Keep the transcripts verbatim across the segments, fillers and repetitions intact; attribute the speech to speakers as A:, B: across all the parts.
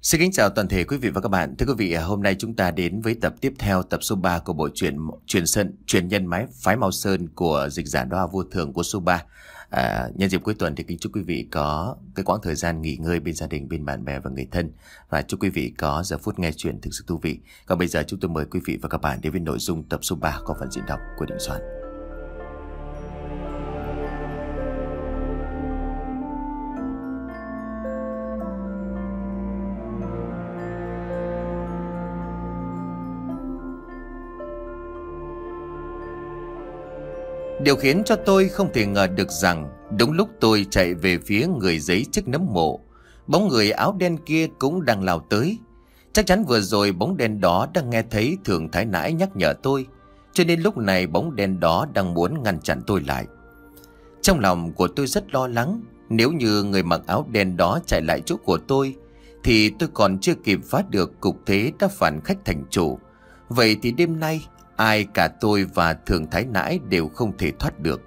A: Xin kính chào toàn thể quý vị và các bạn. Thưa quý vị, hôm nay chúng ta đến với tập tiếp theo, tập số ba của bộ truyện truyền sân truyền nhân mái phái Mao Sơn của dịch giả Đóa Vô Thường của số ba. À, nhân dịp cuối tuần thì kính chúc quý vị có cái quãng thời gian nghỉ ngơi bên gia đình, bên bạn bè và người thân, và chúc quý vị có giờ phút nghe chuyện thực sự thú vị. Còn bây giờ chúng tôi mời quý vị và các bạn đến với nội dung tập số ba của phần diễn đọc của Đình Soạn. Điều khiến cho tôi không thể ngờ được rằng đúng lúc tôi chạy về phía người giấy chức nấm mộ, bóng người áo đen kia cũng đang lao tới. Chắc chắn vừa rồi bóng đen đó đang nghe thấy Thường Thái Nãi nhắc nhở tôi, cho nên lúc này bóng đen đó đang muốn ngăn chặn tôi lại. Trong lòng của tôi rất lo lắng, nếu như người mặc áo đen đó chạy lại chỗ của tôi thì tôi còn chưa kịp phá được cục thế đã phản khách thành chủ. Vậy thì đêm nay ai cả tôi và Thường Thái Nãi đều không thể thoát được.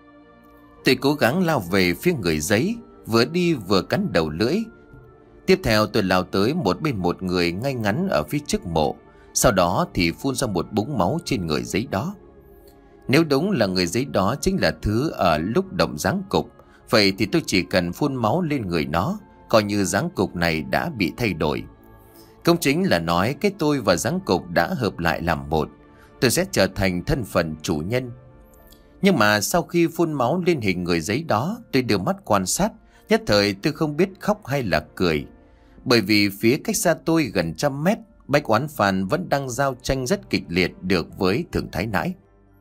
A: Tôi cố gắng lao về phía người giấy, vừa đi vừa cắn đầu lưỡi. Tiếp theo tôi lao tới một bên một người ngay ngắn ở phía trước mộ, sau đó thì phun ra một búng máu trên người giấy đó. Nếu đúng là người giấy đó chính là thứ ở lúc động giáng cục, vậy thì tôi chỉ cần phun máu lên người nó, coi như giáng cục này đã bị thay đổi. Cũng chính là nói cái tôi và giáng cục đã hợp lại làm một, tôi sẽ trở thành thân phận chủ nhân. Nhưng mà sau khi phun máu lên hình người giấy đó, tôi đưa mắt quan sát, nhất thời tôi không biết khóc hay là cười. Bởi vì phía cách xa tôi gần trăm mét, Bách Oán Phan vẫn đang giao tranh rất kịch liệt được với Thường Thái Nãi.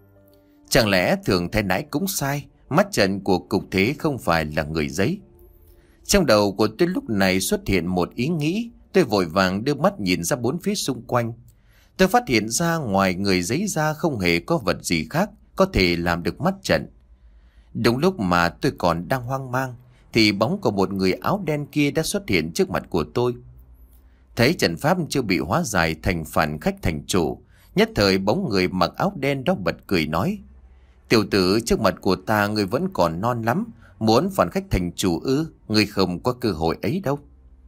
A: Chẳng lẽ Thường Thái Nãi cũng sai, mắt trận của cục thế không phải là người giấy? Trong đầu của tôi lúc này xuất hiện một ý nghĩ, tôi vội vàng đưa mắt nhìn ra bốn phía xung quanh. Tôi phát hiện ra ngoài người giấy ra không hề có vật gì khác có thể làm được mắt trận. Đúng lúc mà tôi còn đang hoang mang thì bóng của một người áo đen kia đã xuất hiện trước mặt của tôi. Thấy trận pháp chưa bị hóa giải thành phản khách thành chủ, nhất thời bóng người mặc áo đen đó bật cười nói: "Tiểu tử, trước mặt của ta người vẫn còn non lắm, muốn phản khách thành chủ ư? Người không có cơ hội ấy đâu."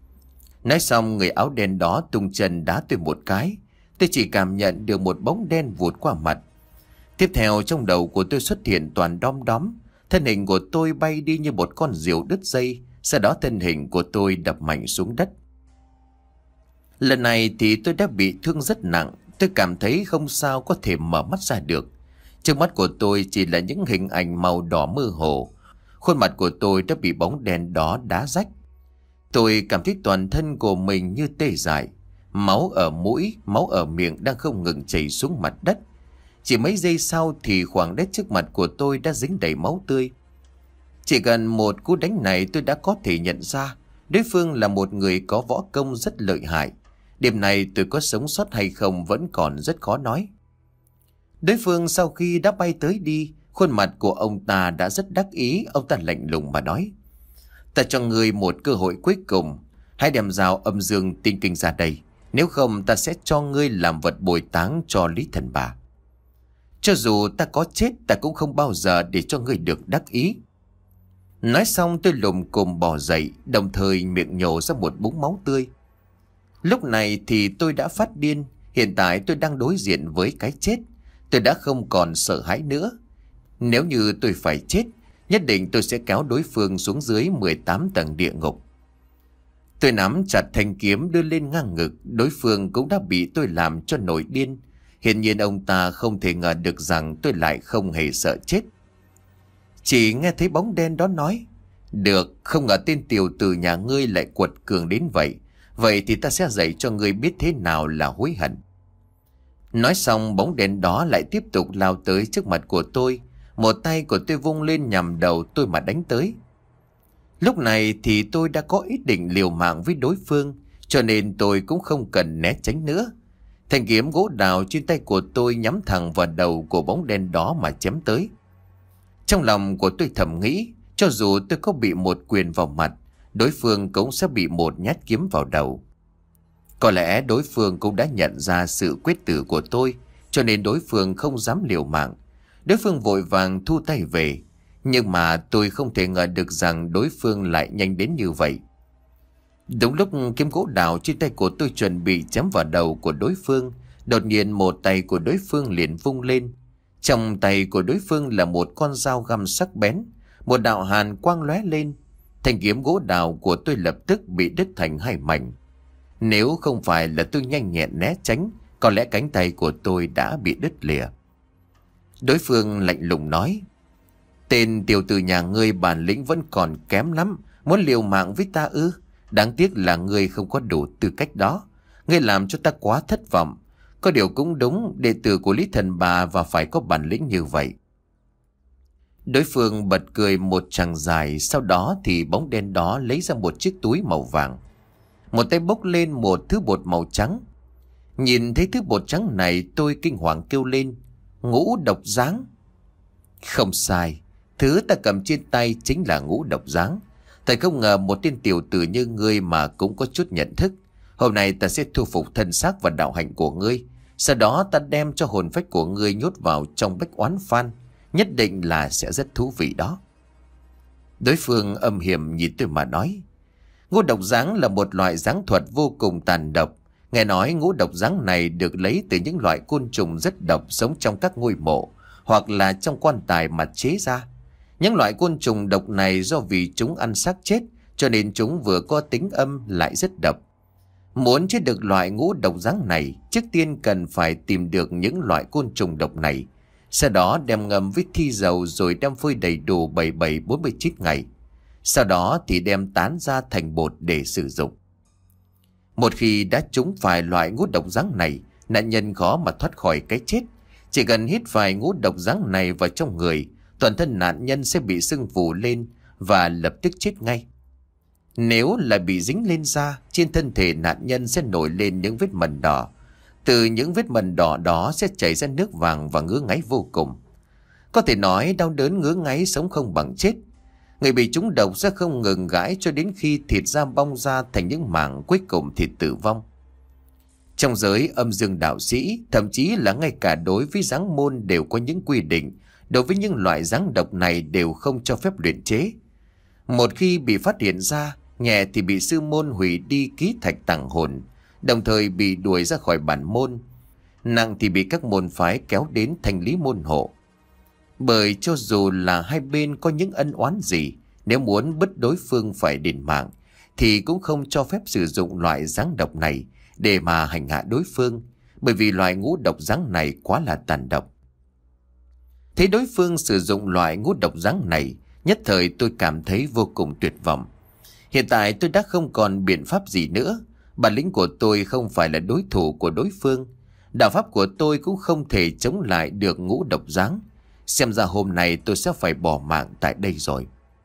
A: Nói xong, người áo đen đó tung chân đá tôi một cái. Tôi chỉ cảm nhận được một bóng đen vụt qua mặt. Tiếp theo trong đầu của tôi xuất hiện toàn đom đóm. Thân hình của tôi bay đi như một con diều đứt dây. Sau đó thân hình của tôi đập mạnh xuống đất. Lần này thì tôi đã bị thương rất nặng. Tôi cảm thấy không sao có thể mở mắt ra được. Trước mắt của tôi chỉ là những hình ảnh màu đỏ mơ hồ. Khuôn mặt của tôi đã bị bóng đen đó đá rách. Tôi cảm thấy toàn thân của mình như tê dại. Máu ở mũi, máu ở miệng đang không ngừng chảy xuống mặt đất. Chỉ mấy giây sau thì khoảng đất trước mặt của tôi đã dính đầy máu tươi. Chỉ gần một cú đánh này tôi đã có thể nhận ra đối phương là một người có võ công rất lợi hại. Đêm này tôi có sống sót hay không vẫn còn rất khó nói. Đối phương sau khi đã bay tới đi, khuôn mặt của ông ta đã rất đắc ý. Ông ta lạnh lùng mà nói: "Ta cho ngươi một cơ hội cuối cùng. Hãy đem dao âm dương tinh kinh ra đây. Nếu không ta sẽ cho ngươi làm vật bồi táng cho Lý Thần Bà. Cho dù ta có chết, ta cũng không bao giờ để cho ngươi được đắc ý." Nói xong tôi lùm cùm bò dậy, đồng thời miệng nhổ ra một búng máu tươi. Lúc này thì tôi đã phát điên. Hiện tại tôi đang đối diện với cái chết. Tôi đã không còn sợ hãi nữa. Nếu như tôi phải chết, nhất định tôi sẽ kéo đối phương xuống dưới mười tám tầng địa ngục. Tôi nắm chặt thanh kiếm đưa lên ngang ngực. Đối phương cũng đã bị tôi làm cho nổi điên. Hiển nhiên ông ta không thể ngờ được rằng tôi lại không hề sợ chết. Chỉ nghe thấy bóng đen đó nói: "Được, không ngờ tên tiểu tử nhà ngươi lại quật cường đến vậy. Vậy thì ta sẽ dạy cho ngươi biết thế nào là hối hận." Nói xong bóng đen đó lại tiếp tục lao tới trước mặt của tôi. Một tay của tôi vung lên nhằm đầu tôi mà đánh tới. Lúc này thì tôi đã có ý định liều mạng với đối phương, cho nên tôi cũng không cần né tránh nữa. Thanh kiếm gỗ đào trên tay của tôi nhắm thẳng vào đầu của bóng đen đó mà chém tới. Trong lòng của tôi thầm nghĩ, cho dù tôi có bị một quyền vào mặt, đối phương cũng sẽ bị một nhát kiếm vào đầu. Có lẽ đối phương cũng đã nhận ra sự quyết tử của tôi, cho nên đối phương không dám liều mạng. Đối phương vội vàng thu tay về. Nhưng mà tôi không thể ngờ được rằng đối phương lại nhanh đến như vậy. Đúng lúc kiếm gỗ đào trên tay của tôi chuẩn bị chém vào đầu của đối phương, đột nhiên một tay của đối phương liền vung lên. Trong tay của đối phương là một con dao găm sắc bén, một đạo hàn quang lóe lên. Thanh kiếm gỗ đào của tôi lập tức bị đứt thành hai mảnh. Nếu không phải là tôi nhanh nhẹn né tránh, có lẽ cánh tay của tôi đã bị đứt lìa. Đối phương lạnh lùng nói: "Tên tiểu tử nhà ngươi bản lĩnh vẫn còn kém lắm, muốn liều mạng với ta ư? Đáng tiếc là ngươi không có đủ tư cách đó. Ngươi làm cho ta quá thất vọng. Có điều cũng đúng, đệ tử của Lý Thần Bà và phải có bản lĩnh như vậy." Đối phương bật cười một tràng dài, sau đó thì bóng đen đó lấy ra một chiếc túi màu vàng. Một tay bốc lên một thứ bột màu trắng. Nhìn thấy thứ bột trắng này, tôi kinh hoàng kêu lên: "Ngũ độc giáng!" Không sai, thứ ta cầm trên tay chính là ngũ độc giáng. Thầy không ngờ một tên tiểu tử như ngươi mà cũng có chút nhận thức. Hôm nay ta sẽ thu phục thân xác và đạo hạnh của ngươi, sau đó ta đem cho hồn phách của ngươi nhốt vào trong bách oán phan. Nhất định là sẽ rất thú vị đó. Đối phương âm hiểm nhìn tôi mà nói: "Ngũ độc giáng là một loại giáng thuật vô cùng tàn độc. Nghe nói ngũ độc giáng này được lấy từ những loại côn trùng rất độc sống trong các ngôi mộ hoặc là trong quan tài mà chế ra. Những loại côn trùng độc này do vì chúng ăn xác chết, cho nên chúng vừa có tính âm lại rất độc. Muốn chế được loại ngũ độc giáng này, trước tiên cần phải tìm được những loại côn trùng độc này, sau đó đem ngâm với thi dầu rồi đem phơi đầy đủ bảy bảy bốn mươi chín ngày. Sau đó thì đem tán ra thành bột để sử dụng. Một khi đã trúng phải loại ngũ độc giáng này, nạn nhân khó mà thoát khỏi cái chết. Chỉ cần hít phải ngũ độc giáng này vào trong người, toàn thân nạn nhân sẽ bị sưng phù lên và lập tức chết ngay. Nếu là bị dính lên da, trên thân thể nạn nhân sẽ nổi lên những vết mẩn đỏ. Từ những vết mẩn đỏ đó sẽ chảy ra nước vàng và ngứa ngáy vô cùng. Có thể nói đau đớn ngứa ngáy sống không bằng chết. Người bị trúng độc sẽ không ngừng gãi cho đến khi thịt da bong ra thành những mảng, cuối cùng thì tử vong. Trong giới âm dương đạo sĩ, thậm chí là ngay cả đối với giáng môn đều có những quy định. Đối với những loại giáng độc này đều không cho phép luyện chế. Một khi bị phát hiện ra, nhẹ thì bị sư môn hủy đi ký thạch tàng hồn, đồng thời bị đuổi ra khỏi bản môn. Nặng thì bị các môn phái kéo đến thanh lý môn hộ. Bởi cho dù là hai bên có những ân oán gì, nếu muốn bứt đối phương phải đền mạng, thì cũng không cho phép sử dụng loại giáng độc này để mà hành hạ đối phương, bởi vì loại ngũ độc giáng này quá là tàn độc. Thấy đối phương sử dụng loại ngũ độc giáng này, nhất thời tôi cảm thấy vô cùng tuyệt vọng. Hiện tại tôi đã không còn biện pháp gì nữa. Bản lĩnh của tôi không phải là đối thủ của đối phương. Đạo pháp của tôi cũng không thể chống lại được ngũ độc giáng. Xem ra hôm nay tôi sẽ phải bỏ mạng tại đây rồi.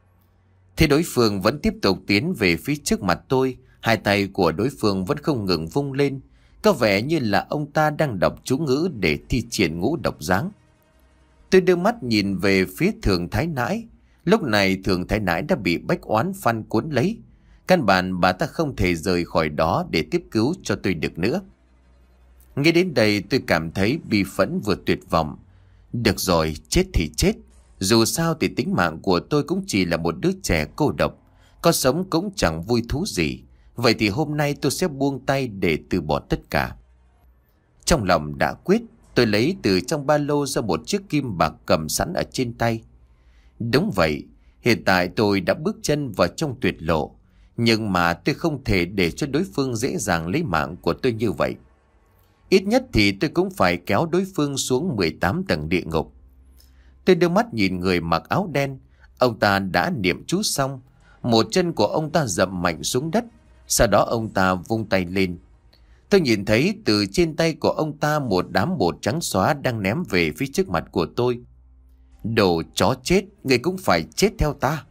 A: Thế đối phương vẫn tiếp tục tiến về phía trước mặt tôi. Hai tay của đối phương vẫn không ngừng vung lên, có vẻ như là ông ta đang đọc chú ngữ để thi triển ngũ độc giáng. Tôi đưa mắt nhìn về phía Thường Thái Nãi. Lúc này Thường Thái Nãi đã bị bách oán phan cuốn lấy. Căn bản bà ta không thể rời khỏi đó để tiếp cứu cho tôi được nữa. Nghe đến đây tôi cảm thấy bi phẫn vừa tuyệt vọng. Được rồi, chết thì chết. Dù sao thì tính mạng của tôi cũng chỉ là một đứa trẻ cô độc. Có sống cũng chẳng vui thú gì. Vậy thì hôm nay tôi sẽ buông tay để từ bỏ tất cả. Trong lòng đã quyết, tôi lấy từ trong ba lô ra một chiếc kim bạc cầm sẵn ở trên tay. Đúng vậy, hiện tại tôi đã bước chân vào trong tuyệt lộ. Nhưng mà tôi không thể để cho đối phương dễ dàng lấy mạng của tôi như vậy. Ít nhất thì tôi cũng phải kéo đối phương xuống mười tám tầng địa ngục. Tôi đưa mắt nhìn người mặc áo đen. Ông ta đã niệm chú xong. Một chân của ông ta dậm mạnh xuống đất. Sau đó ông ta vung tay lên. Tôi nhìn thấy từ trên tay của ông ta một đám bột trắng xóa đang ném về phía trước mặt của tôi. Đồ chó chết, người cũng phải chết theo ta.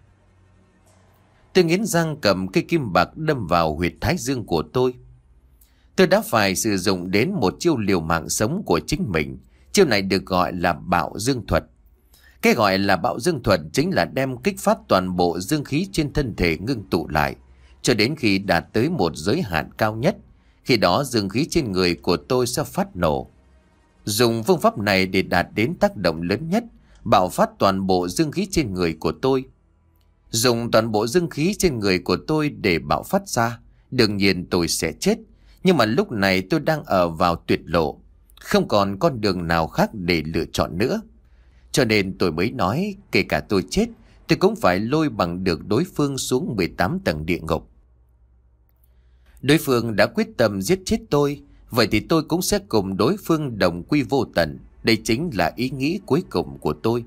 A: Tôi nghiến răng cầm cây kim bạc đâm vào huyệt thái dương của tôi. Tôi đã phải sử dụng đến một chiêu liều mạng sống của chính mình. Chiêu này được gọi là bạo dương thuật. Cái gọi là bạo dương thuật chính là đem kích phát toàn bộ dương khí trên thân thể ngưng tụ lại, cho đến khi đạt tới một giới hạn cao nhất. Khi đó dương khí trên người của tôi sẽ phát nổ. Dùng phương pháp này để đạt đến tác động lớn nhất, bạo phát toàn bộ dương khí trên người của tôi. Dùng toàn bộ dương khí trên người của tôi để bạo phát ra. Đương nhiên tôi sẽ chết, nhưng mà lúc này tôi đang ở vào tuyệt lộ, không còn con đường nào khác để lựa chọn nữa. Cho nên tôi mới nói kể cả tôi chết, tôi cũng phải lôi bằng được đối phương xuống mười tám tầng địa ngục. Đối phương đã quyết tâm giết chết tôi, vậy thì tôi cũng sẽ cùng đối phương đồng quy vô tận. Đây chính là ý nghĩ cuối cùng của tôi.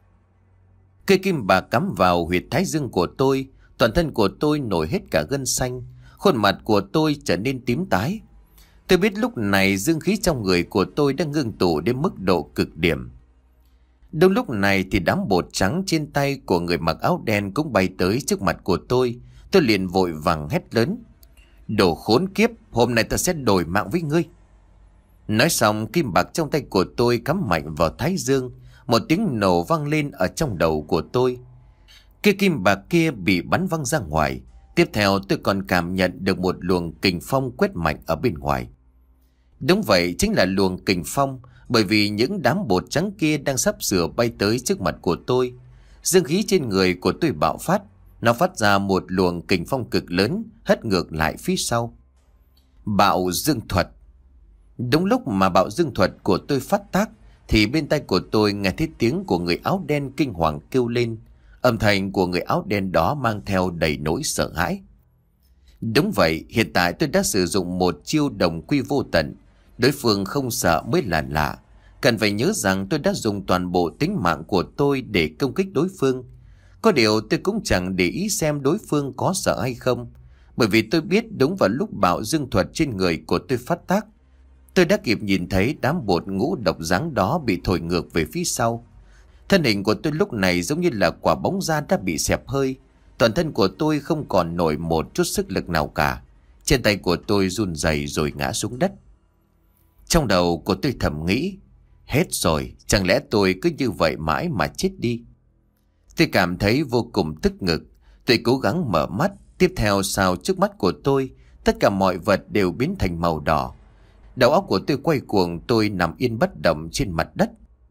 A: Cây kim bạc cắm vào huyệt thái dương của tôi, toàn thân của tôi nổi hết cả gân xanh, khuôn mặt của tôi trở nên tím tái. Tôi biết lúc này dương khí trong người của tôi đã ngưng tụ đến mức độ cực điểm. Đúng lúc này thì đám bột trắng trên tay của người mặc áo đen cũng bay tới trước mặt của tôi. Tôi liền vội vàng hét lớn: Đồ khốn kiếp, hôm nay ta sẽ đổi mạng với ngươi. Nói xong, kim bạc trong tay của tôi cắm mạnh vào thái dương. Một tiếng nổ vang lên ở trong đầu của tôi. Cái kim bạc kia bị bắn văng ra ngoài. Tiếp theo tôi còn cảm nhận được một luồng kình phong quét mạnh ở bên ngoài. Đúng vậy, chính là luồng kình phong, bởi vì những đám bột trắng kia đang sắp sửa bay tới trước mặt của tôi. Dương khí trên người của tôi bạo phát, nó phát ra một luồng kình phong cực lớn, hất ngược lại phía sau. Bạo dương thuật. Đúng lúc mà bạo dương thuật của tôi phát tác, thì bên tai của tôi nghe thấy tiếng của người áo đen kinh hoàng kêu lên. Âm thanh của người áo đen đó mang theo đầy nỗi sợ hãi. Đúng vậy, hiện tại tôi đã sử dụng một chiêu đồng quy vô tận. Đối phương không sợ mới là lạ. Cần phải nhớ rằng tôi đã dùng toàn bộ tính mạng của tôi để công kích đối phương. Có điều tôi cũng chẳng để ý xem đối phương có sợ hay không, bởi vì tôi biết đúng vào lúc bạo dương thuật trên người của tôi phát tác, tôi đã kịp nhìn thấy đám bột ngũ độc dáng đó bị thổi ngược về phía sau. Thân hình của tôi lúc này giống như là quả bóng da đã bị xẹp hơi. Toàn thân của tôi không còn nổi một chút sức lực nào cả. Trên tay của tôi run rẩy rồi ngã xuống đất. Trong đầu của tôi thầm nghĩ, hết rồi, chẳng lẽ tôi cứ như vậy mãi mà chết đi. Tôi cảm thấy vô cùng tức ngực. Tôi cố gắng mở mắt. Tiếp theo sau trước mắt của tôi, tất cả mọi vật đều biến thành màu đỏ. Đầu óc của tôi quay cuồng, tôi nằm yên bất động trên mặt đất.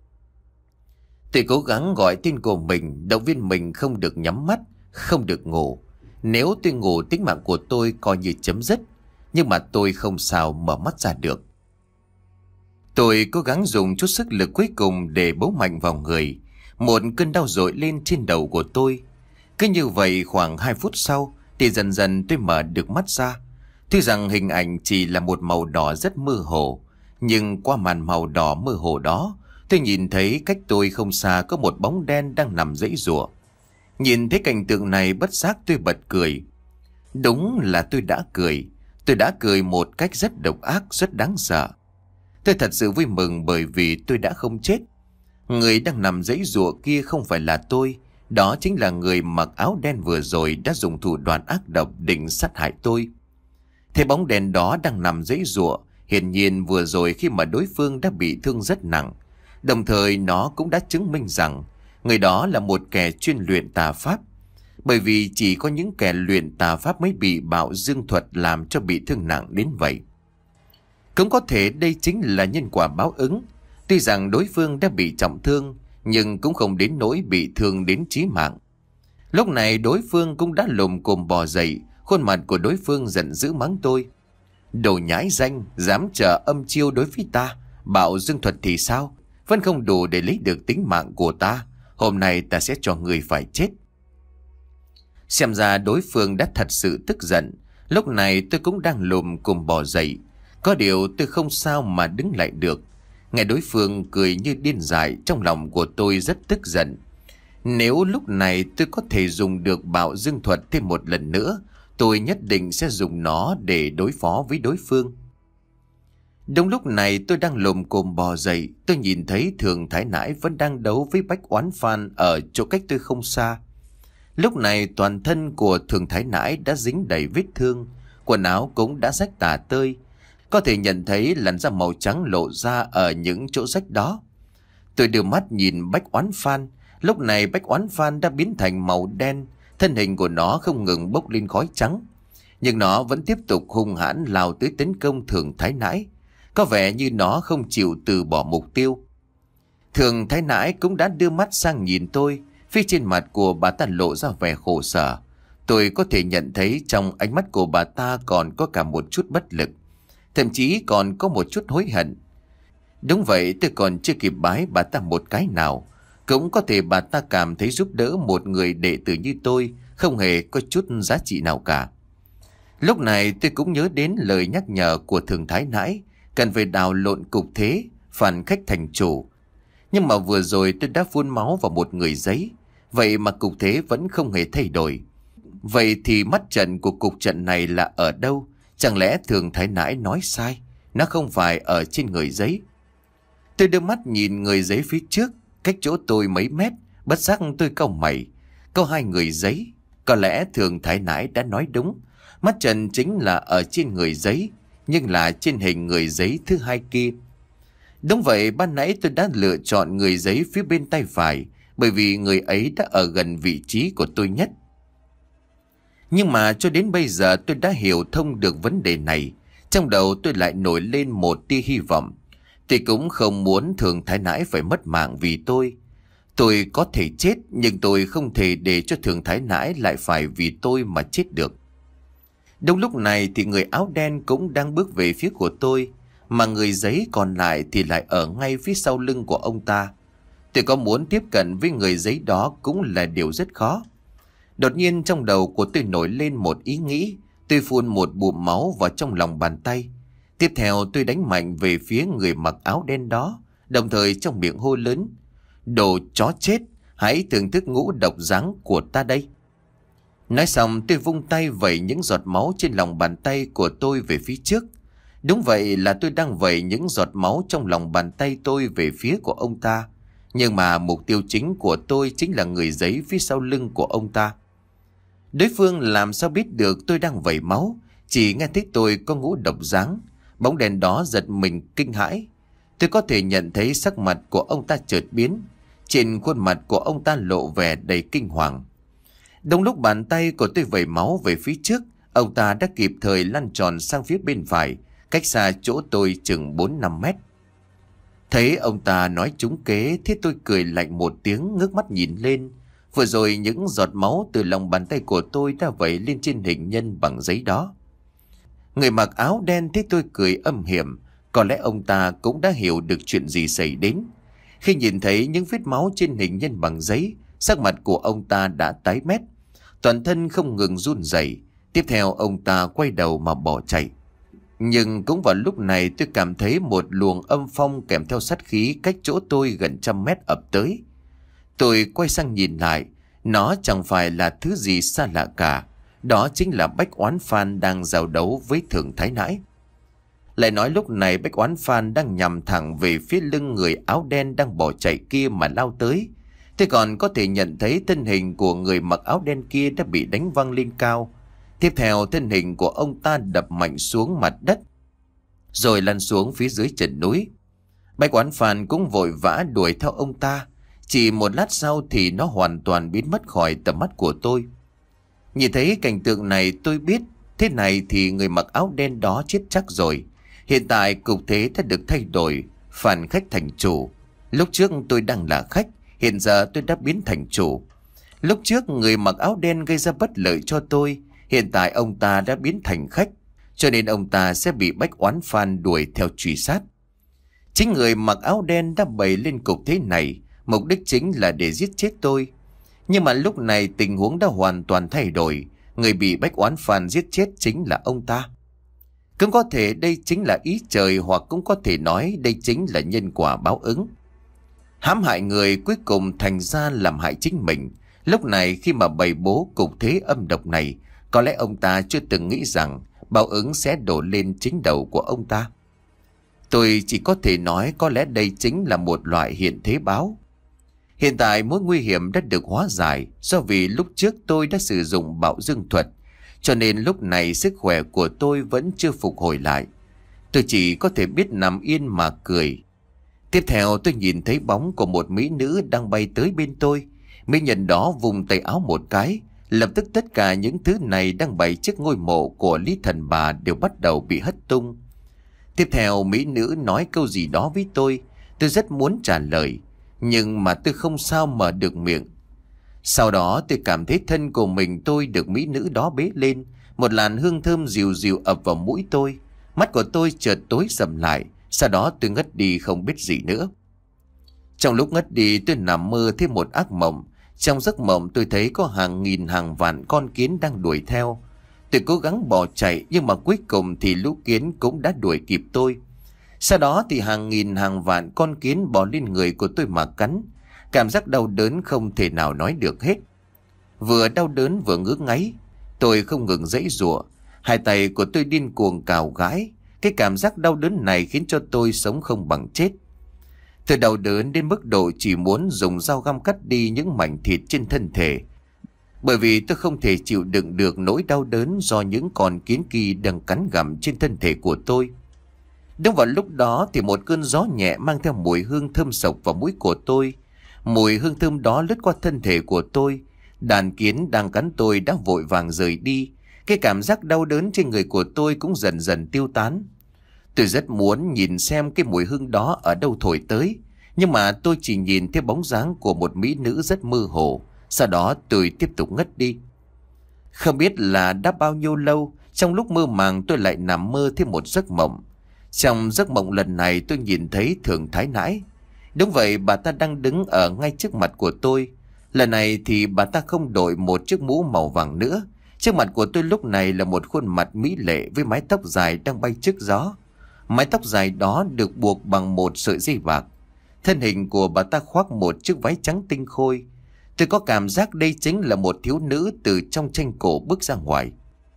A: Tôi cố gắng gọi tên của mình, động viên mình không được nhắm mắt, không được ngủ. Nếu tôi ngủ, tính mạng của tôi coi như chấm dứt. Nhưng mà tôi không sao mở mắt ra được. Tôi cố gắng dùng chút sức lực cuối cùng để bấu mạnh vào người. Một cơn đau dội lên trên đầu của tôi. Cứ như vậy khoảng hai phút sau thì dần dần tôi mở được mắt ra. Tuy rằng hình ảnh chỉ là một màu đỏ rất mơ hồ, nhưng qua màn màu đỏ mơ hồ đó, tôi nhìn thấy cách tôi không xa có một bóng đen đang nằm giãy giụa. Nhìn thấy cảnh tượng này bất giác tôi bật cười. Đúng là tôi đã cười. Tôi đã cười một cách rất độc ác, rất đáng sợ. Tôi thật sự vui mừng bởi vì tôi đã không chết. Người đang nằm giãy giụa kia không phải là tôi. Đó chính là người mặc áo đen vừa rồi đã dùng thủ đoạn ác độc định sát hại tôi. Thế bóng đèn đó đang nằm giãy giụa, hiển nhiên vừa rồi khi mà đối phương đã bị thương rất nặng. Đồng thời nó cũng đã chứng minh rằng người đó là một kẻ chuyên luyện tà pháp. Bởi vì chỉ có những kẻ luyện tà pháp mới bị bạo dương thuật làm cho bị thương nặng đến vậy. Cũng có thể đây chính là nhân quả báo ứng. Tuy rằng đối phương đã bị trọng thương, nhưng cũng không đến nỗi bị thương đến chí mạng. Lúc này đối phương cũng đã lồm cồm bò dậy. Khuôn mặt của đối phương giận dữ mắng tôi. Đồ nhãi danh, dám chờ âm chiêu đối với ta. Bạo dương thuật thì sao? Vẫn không đủ để lấy được tính mạng của ta. Hôm nay ta sẽ cho người phải chết. Xem ra đối phương đã thật sự tức giận. Lúc này tôi cũng đang lồm cồm bò dậy. Có điều tôi không sao mà đứng lại được. Nghe đối phương cười như điên dại, trong lòng của tôi rất tức giận. Nếu lúc này tôi có thể dùng được bạo dương thuật thêm một lần nữa, tôi nhất định sẽ dùng nó để đối phó với đối phương. Đúng lúc này tôi đang lồm cồm bò dậy, tôi nhìn thấy Thường Thái Nãi vẫn đang đấu với Bách Oán Phan ở chỗ cách tôi không xa. Lúc này toàn thân của Thường Thái Nãi đã dính đầy vết thương, quần áo cũng đã rách tả tơi. Có thể nhận thấy làn da màu trắng lộ ra ở những chỗ rách đó. Tôi đưa mắt nhìn Bách Oán Phan. Lúc này Bách Oán Phan đã biến thành màu đen. Thân hình của nó không ngừng bốc lên khói trắng. Nhưng nó vẫn tiếp tục hung hãn lao tới tấn công Thường Thái Nãi. Có vẻ như nó không chịu từ bỏ mục tiêu. Thường Thái Nãi cũng đã đưa mắt sang nhìn tôi. Phía trên mặt của bà ta lộ ra vẻ khổ sở. Tôi có thể nhận thấy trong ánh mắt của bà ta còn có cả một chút bất lực, thậm chí còn có một chút hối hận. Đúng vậy, tôi còn chưa kịp bái bà ta một cái nào. Cũng có thể bà ta cảm thấy giúp đỡ một người đệ tử như tôi không hề có chút giá trị nào cả. Lúc này tôi cũng nhớ đến lời nhắc nhở của Thường Thái Nãi, cần phải đào lộn cục thế, phản khách thành chủ. Nhưng mà vừa rồi tôi đã phun máu vào một người giấy, vậy mà cục thế vẫn không hề thay đổi. Vậy thì mắt trận của cục trận này là ở đâu? Chẳng lẽ Thường Thái Nãi nói sai, nó không phải ở trên người giấy? Tôi đưa mắt nhìn người giấy phía trước, cách chỗ tôi mấy mét, bất giác tôi cau mày. Có hai người giấy, có lẽ Thường Thái Nãi đã nói đúng. Mắt trận chính là ở trên người giấy, nhưng là trên hình người giấy thứ hai kia. Đúng vậy, ban nãy tôi đã lựa chọn người giấy phía bên tay phải, bởi vì người ấy đã ở gần vị trí của tôi nhất. Nhưng mà cho đến bây giờ tôi đã hiểu thông được vấn đề này. Trong đầu tôi lại nổi lên một tia hy vọng. Tôi cũng không muốn Thường Thái Nãi phải mất mạng vì tôi. Tôi có thể chết, nhưng tôi không thể để cho Thường Thái Nãi lại phải vì tôi mà chết được. Đúng lúc này thì người áo đen cũng đang bước về phía của tôi, mà người giấy còn lại thì lại ở ngay phía sau lưng của ông ta. Tôi có muốn tiếp cận với người giấy đó cũng là điều rất khó. Đột nhiên trong đầu của tôi nổi lên một ý nghĩ. Tôi phun một bụm máu vào trong lòng bàn tay. Tiếp theo tôi đánh mạnh về phía người mặc áo đen đó, đồng thời trong miệng hô lớn: "Đồ chó chết, hãy thưởng thức ngũ độc dáng của ta đây." Nói xong tôi vung tay vẩy những giọt máu trên lòng bàn tay của tôi về phía trước. Đúng vậy, là tôi đang vẩy những giọt máu trong lòng bàn tay tôi về phía của ông ta. Nhưng mà mục tiêu chính của tôi chính là người giấy phía sau lưng của ông ta. Đối phương làm sao biết được tôi đang vẩy máu, chỉ nghe thấy tôi có ngũ độc dáng. Bóng đèn đó giật mình kinh hãi. Tôi có thể nhận thấy sắc mặt của ông ta chợt biến. Trên khuôn mặt của ông ta lộ vẻ đầy kinh hoàng. Đúng lúc bàn tay của tôi vẩy máu về phía trước, ông ta đã kịp thời lăn tròn sang phía bên phải, cách xa chỗ tôi chừng bốn năm mét. Thấy ông ta nói trúng kế, thế tôi cười lạnh một tiếng, ngước mắt nhìn lên. Vừa rồi những giọt máu từ lòng bàn tay của tôi đã vẩy lên trên hình nhân bằng giấy đó. Người mặc áo đen thấy tôi cười âm hiểm, có lẽ ông ta cũng đã hiểu được chuyện gì xảy đến. Khi nhìn thấy những vết máu trên hình nhân bằng giấy, sắc mặt của ông ta đã tái mét, toàn thân không ngừng run rẩy. Tiếp theo ông ta quay đầu mà bỏ chạy. Nhưng cũng vào lúc này tôi cảm thấy một luồng âm phong kèm theo sát khí cách chỗ tôi gần trăm mét ập tới. Tôi quay sang nhìn lại, nó chẳng phải là thứ gì xa lạ cả. Đó chính là Bách Oán Phan đang giao đấu với Thường Thái Nãi. Lại nói lúc này Bách Oán Phan đang nhằm thẳng về phía lưng người áo đen đang bỏ chạy kia mà lao tới. Tôi còn có thể nhận thấy thân hình của người mặc áo đen kia đã bị đánh văng lên cao. Tiếp theo thân hình của ông ta đập mạnh xuống mặt đất, rồi lăn xuống phía dưới chân núi. Bách Oán Phan cũng vội vã đuổi theo ông ta. Chỉ một lát sau thì nó hoàn toàn biến mất khỏi tầm mắt của tôi. Nhìn thấy cảnh tượng này tôi biết thế này thì người mặc áo đen đó chết chắc rồi. Hiện tại cục thế đã được thay đổi, phản khách thành chủ. Lúc trước tôi đang là khách, hiện giờ tôi đã biến thành chủ. Lúc trước người mặc áo đen gây ra bất lợi cho tôi, hiện tại ông ta đã biến thành khách, cho nên ông ta sẽ bị Bách Oán Phan đuổi theo truy sát. Chính người mặc áo đen đã bày lên cục thế này, mục đích chính là để giết chết tôi. Nhưng mà lúc này tình huống đã hoàn toàn thay đổi. Người bị Bách Oán Phan giết chết chính là ông ta. Cũng có thể đây chính là ý trời, hoặc cũng có thể nói đây chính là nhân quả báo ứng. Hãm hại người cuối cùng thành ra làm hại chính mình. Lúc này khi mà bày bố cục thế âm độc này, có lẽ ông ta chưa từng nghĩ rằng báo ứng sẽ đổ lên chính đầu của ông ta. Tôi chỉ có thể nói có lẽ đây chính là một loại hiện thế báo. Hiện tại mối nguy hiểm đã được hóa giải, do vì lúc trước tôi đã sử dụng bạo dương thuật, cho nên lúc này sức khỏe của tôi vẫn chưa phục hồi lại. Tôi chỉ có thể biết nằm yên mà cười. Tiếp theo tôi nhìn thấy bóng của một mỹ nữ đang bay tới bên tôi. Mỹ nhân đó vùng tay áo một cái, lập tức tất cả những thứ này đang bày trước ngôi mộ của Lý Thần Bà đều bắt đầu bị hất tung. Tiếp theo mỹ nữ nói câu gì đó với tôi. Tôi rất muốn trả lời, nhưng mà tôi không sao mở được miệng. Sau đó tôi cảm thấy thân của mình tôi được mỹ nữ đó bế lên. Một làn hương thơm dịu dịu ập vào mũi tôi. Mắt của tôi chợt tối sầm lại. Sau đó tôi ngất đi không biết gì nữa. Trong lúc ngất đi tôi nằm mơ thấy một ác mộng. Trong giấc mộng tôi thấy có hàng nghìn hàng vạn con kiến đang đuổi theo. Tôi cố gắng bỏ chạy nhưng mà cuối cùng thì lũ kiến cũng đã đuổi kịp tôi. Sau đó thì hàng nghìn hàng vạn con kiến bò lên người của tôi mà cắn. Cảm giác đau đớn không thể nào nói được hết. Vừa đau đớn vừa ngứa ngáy. Tôi không ngừng giãy giụa. Hai tay của tôi điên cuồng cào gãi. Cái cảm giác đau đớn này khiến cho tôi sống không bằng chết. Tôi đau đớn đến mức độ chỉ muốn dùng dao găm cắt đi những mảnh thịt trên thân thể. Bởi vì tôi không thể chịu đựng được nỗi đau đớn do những con kiến kỳ đang cắn gặm trên thân thể của tôi. Đúng vào lúc đó thì một cơn gió nhẹ mang theo mùi hương thơm sộc vào mũi của tôi. Mùi hương thơm đó lướt qua thân thể của tôi. Đàn kiến đang cắn tôi đã vội vàng rời đi. Cái cảm giác đau đớn trên người của tôi cũng dần dần tiêu tán. Tôi rất muốn nhìn xem cái mùi hương đó ở đâu thổi tới. Nhưng mà tôi chỉ nhìn thấy bóng dáng của một mỹ nữ rất mơ hồ. Sau đó tôi tiếp tục ngất đi. Không biết là đã bao nhiêu lâu, trong lúc mơ màng tôi lại nằm mơ thêm một giấc mộng. Trong giấc mộng lần này tôi nhìn thấy Thường Thái Nãi. Đúng vậy, bà ta đang đứng ở ngay trước mặt của tôi. Lần này thì bà ta không đội một chiếc mũ màu vàng nữa. Trước mặt của tôi lúc này là một khuôn mặt mỹ lệ với mái tóc dài đang bay trước gió. Mái tóc dài đó được buộc bằng một sợi dây bạc. Thân hình của bà ta khoác một chiếc váy trắng tinh khôi. Tôi có cảm giác đây chính là một thiếu nữ từ trong tranh cổ bước ra ngoài.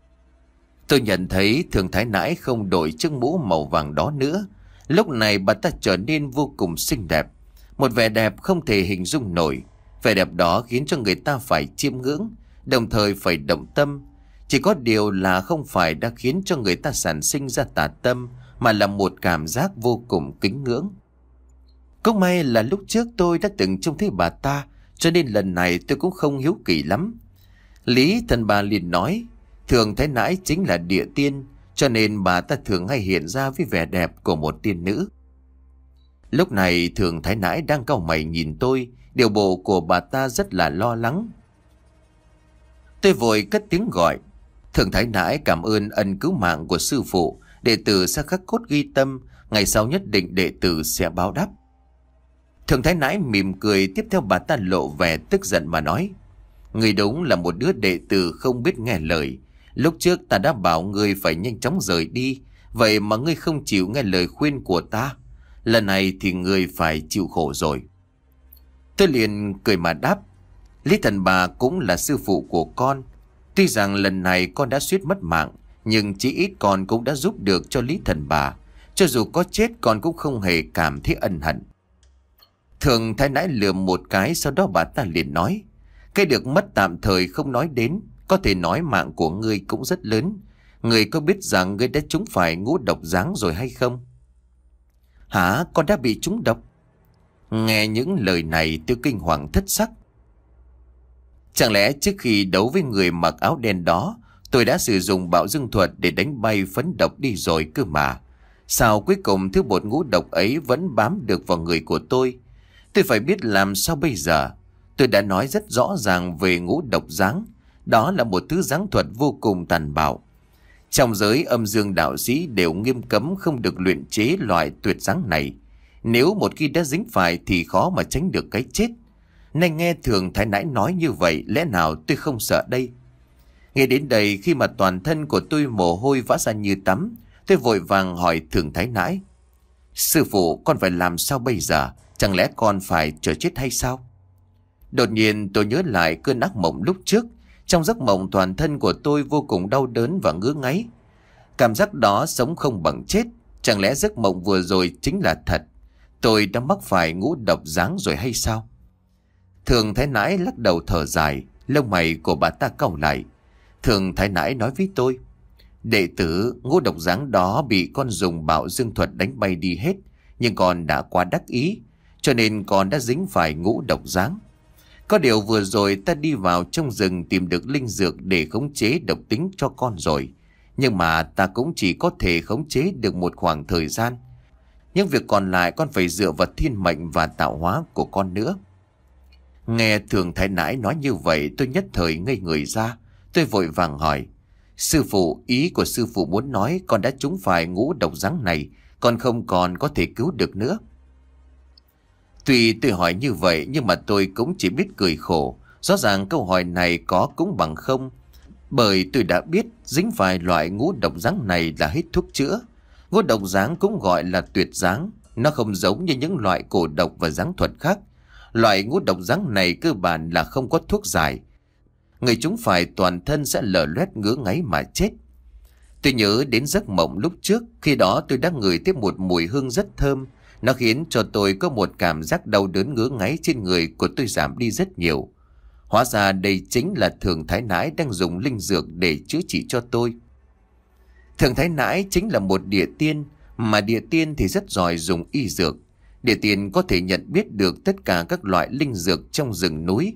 A: Tôi nhận thấy Thường Thái Nãi không đội chiếc mũ màu vàng đó nữa. Lúc này bà ta trở nên vô cùng xinh đẹp. Một vẻ đẹp không thể hình dung nổi. Vẻ đẹp đó khiến cho người ta phải chiêm ngưỡng, đồng thời phải động tâm. Chỉ có điều là không phải đã khiến cho người ta sản sinh ra tà tâm, mà là một cảm giác vô cùng kính ngưỡng. Cũng may là lúc trước tôi đã từng trông thấy bà ta, cho nên lần này tôi cũng không hiếu kỳ lắm. Lý Thần Bà liền nói, Thường Thái Nãi chính là địa tiên, cho nên bà ta thường hay hiện ra với vẻ đẹp của một tiên nữ. Lúc này Thường Thái Nãi đang cau mày nhìn tôi, điều bộ của bà ta rất là lo lắng. Tôi vội cất tiếng gọi, Thường Thái Nãi cảm ơn ân cứu mạng của sư phụ, đệ tử sẽ khắc cốt ghi tâm, ngày sau nhất định đệ tử sẽ báo đáp. Thường Thái Nãi mỉm cười, tiếp theo bà ta lộ vẻ tức giận mà nói, người đúng là một đứa đệ tử không biết nghe lời. Lúc trước ta đã bảo ngươi phải nhanh chóng rời đi, vậy mà ngươi không chịu nghe lời khuyên của ta. Lần này thì ngươi phải chịu khổ rồi. Tôi liền cười mà đáp, Lý Thần Bà cũng là sư phụ của con. Tuy rằng lần này con đã suýt mất mạng, nhưng chí ít con cũng đã giúp được cho Lý Thần Bà. Cho dù có chết con cũng không hề cảm thấy ân hận. Thường Thái Nãi lườm một cái, sau đó bà ta liền nói, cái được mất tạm thời không nói đến, có thể nói mạng của ngươi cũng rất lớn. Ngươi có biết rằng ngươi đã trúng phải ngũ độc giáng rồi hay không? Hả, con đã bị trúng độc? Nghe những lời này tôi kinh hoàng thất sắc. Chẳng lẽ trước khi đấu với người mặc áo đen đó, tôi đã sử dụng bạo dương thuật để đánh bay phấn độc đi rồi cơ mà? Sao cuối cùng thứ bột ngũ độc ấy vẫn bám được vào người của tôi? Tôi phải biết làm sao bây giờ. Tôi đã nói rất rõ ràng về ngũ độc giáng. Đó là một thứ giáng thuật vô cùng tàn bạo. Trong giới âm dương đạo sĩ đều nghiêm cấm không được luyện chế loại tuyệt giáng này. Nếu một khi đã dính phải thì khó mà tránh được cái chết. Nên nghe Thường Thái Nãi nói như vậy, lẽ nào tôi không sợ đây? Nghe đến đây, khi mà toàn thân của tôi mồ hôi vã ra như tắm, tôi vội vàng hỏi Thường Thái Nãi, sư phụ, con phải làm sao bây giờ? Chẳng lẽ con phải chờ chết hay sao? Đột nhiên tôi nhớ lại cơn ác mộng lúc trước. Trong giấc mộng toàn thân của tôi vô cùng đau đớn và ngứa ngáy. Cảm giác đó sống không bằng chết. Chẳng lẽ giấc mộng vừa rồi chính là thật? Tôi đã mắc phải ngũ độc giáng rồi hay sao? Thường Thái Nãi lắc đầu thở dài, lông mày của bà ta cau lại. Thường Thái Nãi nói với tôi, đệ tử, ngũ độc giáng đó bị con dùng bạo dương thuật đánh bay đi hết, nhưng con đã quá đắc ý, cho nên con đã dính phải ngũ độc giáng. Có điều vừa rồi ta đi vào trong rừng tìm được linh dược để khống chế độc tính cho con rồi, nhưng mà ta cũng chỉ có thể khống chế được một khoảng thời gian. Nhưng việc còn lại con phải dựa vào thiên mệnh và tạo hóa của con nữa. Nghe Thường Thái Nãi nói như vậy tôi nhất thời ngây người ra. Tôi vội vàng hỏi: Sư phụ, ý của sư phụ muốn nói con đã trúng phải ngũ độc giáng này, con không còn có thể cứu được nữa. Tuy tôi hỏi như vậy nhưng mà tôi cũng chỉ biết cười khổ. Rõ ràng câu hỏi này có cũng bằng không. Bởi tôi đã biết dính phải loại ngũ độc giáng này là hết thuốc chữa. Ngũ độc giáng cũng gọi là tuyệt giáng. Nó không giống như những loại cổ độc và giáng thuật khác. Loại ngũ độc giáng này cơ bản là không có thuốc giải. Người chúng phải toàn thân sẽ lở loét ngứa ngáy mà chết. Tôi nhớ đến giấc mộng lúc trước. Khi đó tôi đã ngửi thấy một mùi hương rất thơm. Nó khiến cho tôi có một cảm giác đau đớn ngứa ngáy trên người của tôi giảm đi rất nhiều. Hóa ra đây chính là Thường Thái Nãi đang dùng linh dược để chữa trị cho tôi. Thường Thái Nãi chính là một địa tiên, mà địa tiên thì rất giỏi dùng y dược. Địa tiên có thể nhận biết được tất cả các loại linh dược trong rừng núi.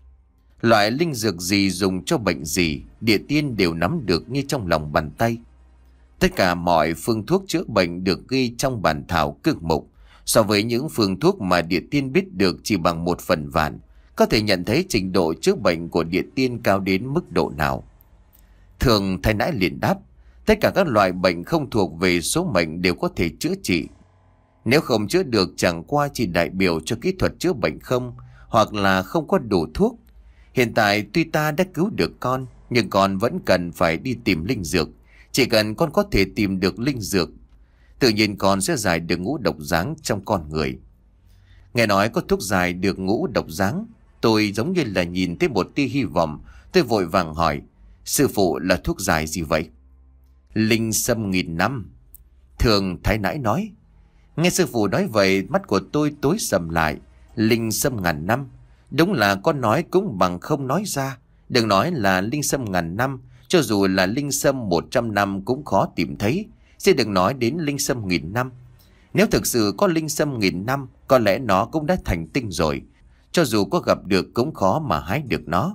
A: Loại linh dược gì dùng cho bệnh gì, địa tiên đều nắm được như trong lòng bàn tay. Tất cả mọi phương thuốc chữa bệnh được ghi trong bản thảo cương mục. So với những phương thuốc mà địa tiên biết được chỉ bằng một phần vạn, có thể nhận thấy trình độ chữa bệnh của địa tiên cao đến mức độ nào. Thường Thái Nãi liền đáp: tất cả các loại bệnh không thuộc về số mệnh đều có thể chữa trị. Nếu không chữa được chẳng qua chỉ đại biểu cho kỹ thuật chữa bệnh không, hoặc là không có đủ thuốc. Hiện tại tuy ta đã cứu được con, nhưng con vẫn cần phải đi tìm linh dược. Chỉ cần con có thể tìm được linh dược, tự nhiên con sẽ giải được ngũ độc giáng trong con người. Nghe nói có thuốc giải được ngũ độc giáng, tôi giống như là nhìn thấy một tia hy vọng. Tôi vội vàng hỏi: sư phụ, là thuốc giải gì vậy? Linh sâm nghìn năm, Thường Thái Nãi nói. Nghe sư phụ nói vậy, mắt của tôi tối sầm lại. Linh sâm ngàn năm, đúng là con nói cũng bằng không nói ra. Đừng nói là linh sâm ngàn năm, cho dù là linh sâm một trăm năm cũng khó tìm thấy, sẽ đừng nói đến linh sâm nghìn năm. Nếu thực sự có linh sâm nghìn năm, có lẽ nó cũng đã thành tinh rồi. Cho dù có gặp được cũng khó mà hái được nó.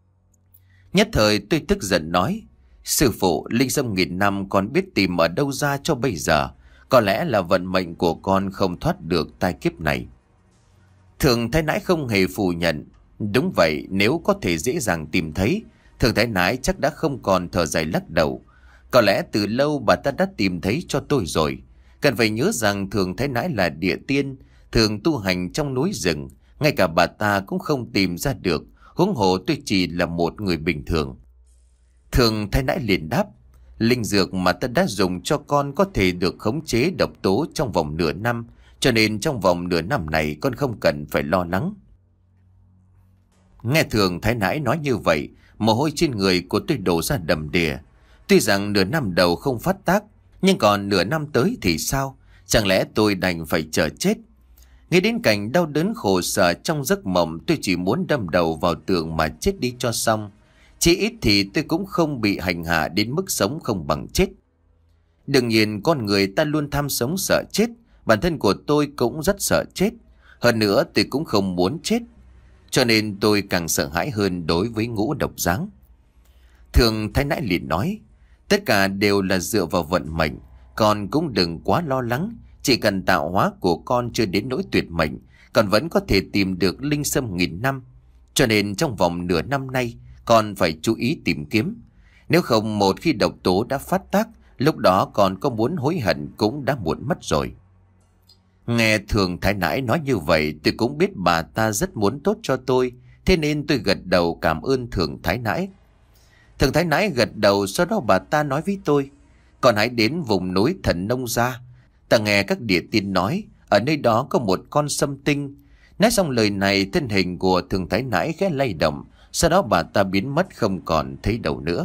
A: Nhất thời tôi tức giận nói: sư phụ, linh sâm nghìn năm con biết tìm ở đâu ra cho bây giờ? Có lẽ là vận mệnh của con không thoát được tai kiếp này. Thường Thái Nãi không hề phủ nhận. Đúng vậy, nếu có thể dễ dàng tìm thấy, Thường Thái Nãi chắc đã không còn thở dài lắc đầu. Có lẽ từ lâu bà ta đã tìm thấy cho tôi rồi. Cần phải nhớ rằng Thường Thái Nãi là địa tiên, thường tu hành trong núi rừng. Ngay cả bà ta cũng không tìm ra được, huống hồ tôi chỉ là một người bình thường. Thường Thái Nãi liền đáp: linh dược mà ta đã dùng cho con có thể được khống chế độc tố trong vòng nửa năm, cho nên trong vòng nửa năm này con không cần phải lo lắng. Nghe Thường Thái Nãi nói như vậy, mồ hôi trên người của tôi đổ ra đầm đìa. Tuy rằng nửa năm đầu không phát tác, nhưng còn nửa năm tới thì sao? Chẳng lẽ tôi đành phải chờ chết? Nghĩ đến cảnh đau đớn khổ sở trong giấc mộng, tôi chỉ muốn đâm đầu vào tường mà chết đi cho xong. Chỉ ít thì tôi cũng không bị hành hạ đến mức sống không bằng chết. Đương nhiên con người ta luôn tham sống sợ chết. Bản thân của tôi cũng rất sợ chết. Hơn nữa tôi cũng không muốn chết. Cho nên tôi càng sợ hãi hơn đối với ngũ độc giáng. Thường Thái Nãi liền nói: tất cả đều là dựa vào vận mệnh. Con cũng đừng quá lo lắng. Chỉ cần tạo hóa của con chưa đến nỗi tuyệt mệnh, con vẫn có thể tìm được linh sâm nghìn năm. Cho nên trong vòng nửa năm nay, con phải chú ý tìm kiếm. Nếu không, một khi độc tố đã phát tác, lúc đó con có muốn hối hận cũng đã muộn mất rồi. Nghe Thường Thái Nãi nói như vậy, tôi cũng biết bà ta rất muốn tốt cho tôi. Thế nên tôi gật đầu cảm ơn Thường Thái Nãi. Thường Thái Nãi gật đầu, sau đó bà ta nói với tôi: con hãy đến vùng núi Thần Nông Gia. Ta nghe các địa tiên nói, ở nơi đó có một con sâm tinh. Nói xong lời này, thân hình của Thường Thái Nãi khẽ lay động. Sau đó bà ta biến mất không còn thấy đâu nữa.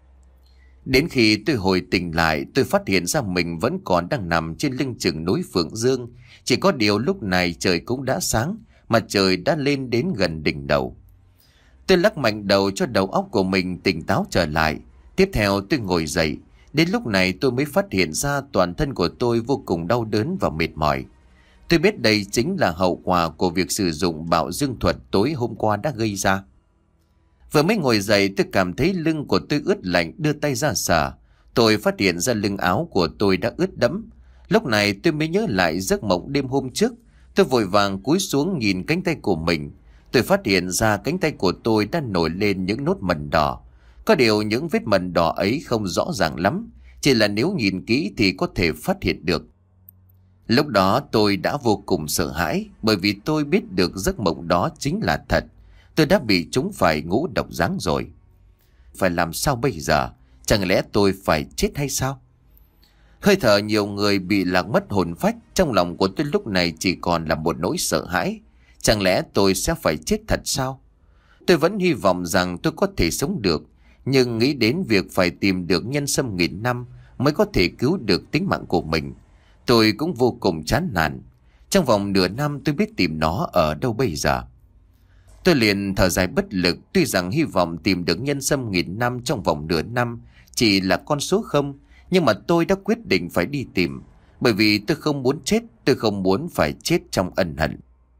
A: Đến khi tôi hồi tỉnh lại, tôi phát hiện ra mình vẫn còn đang nằm trên lưng chừng núi Phượng Dương. Chỉ có điều lúc này trời cũng đã sáng, mặt trời đã lên đến gần đỉnh đầu. Tôi lắc mạnh đầu cho đầu óc của mình tỉnh táo trở lại. Tiếp theo tôi ngồi dậy. Đến lúc này tôi mới phát hiện ra toàn thân của tôi vô cùng đau đớn và mệt mỏi. Tôi biết đây chính là hậu quả của việc sử dụng bạo dương thuật tối hôm qua đã gây ra. Vừa mới ngồi dậy, tôi cảm thấy lưng của tôi ướt lạnh, đưa tay ra sờ. Tôi phát hiện ra lưng áo của tôi đã ướt đẫm. Lúc này tôi mới nhớ lại giấc mộng đêm hôm trước. Tôi vội vàng cúi xuống nhìn cánh tay của mình. Tôi phát hiện ra cánh tay của tôi đã nổi lên những nốt mẩn đỏ. Có điều những vết mẩn đỏ ấy không rõ ràng lắm, chỉ là nếu nhìn kỹ thì có thể phát hiện được. Lúc đó tôi đã vô cùng sợ hãi, bởi vì tôi biết được giấc mộng đó chính là thật. Tôi đã bị chúng phải ngũ độc giáng rồi. Phải làm sao bây giờ? Chẳng lẽ tôi phải chết hay sao? Hơi thở nhiều người bị lạc mất hồn phách, trong lòng của tôi lúc này chỉ còn là một nỗi sợ hãi. Chẳng lẽ tôi sẽ phải chết thật sao? Tôi vẫn hy vọng rằng tôi có thể sống được, nhưng nghĩ đến việc phải tìm được nhân sâm nghìn năm mới có thể cứu được tính mạng của mình, tôi cũng vô cùng chán nản. Trong vòng nửa năm tôi biết tìm nó ở đâu bây giờ. Tôi liền thở dài bất lực, tuy rằng hy vọng tìm được nhân sâm nghìn năm trong vòng nửa năm chỉ là con số không, nhưng mà tôi đã quyết định phải đi tìm, bởi vì tôi không muốn chết, tôi không muốn phải chết trong ân hận.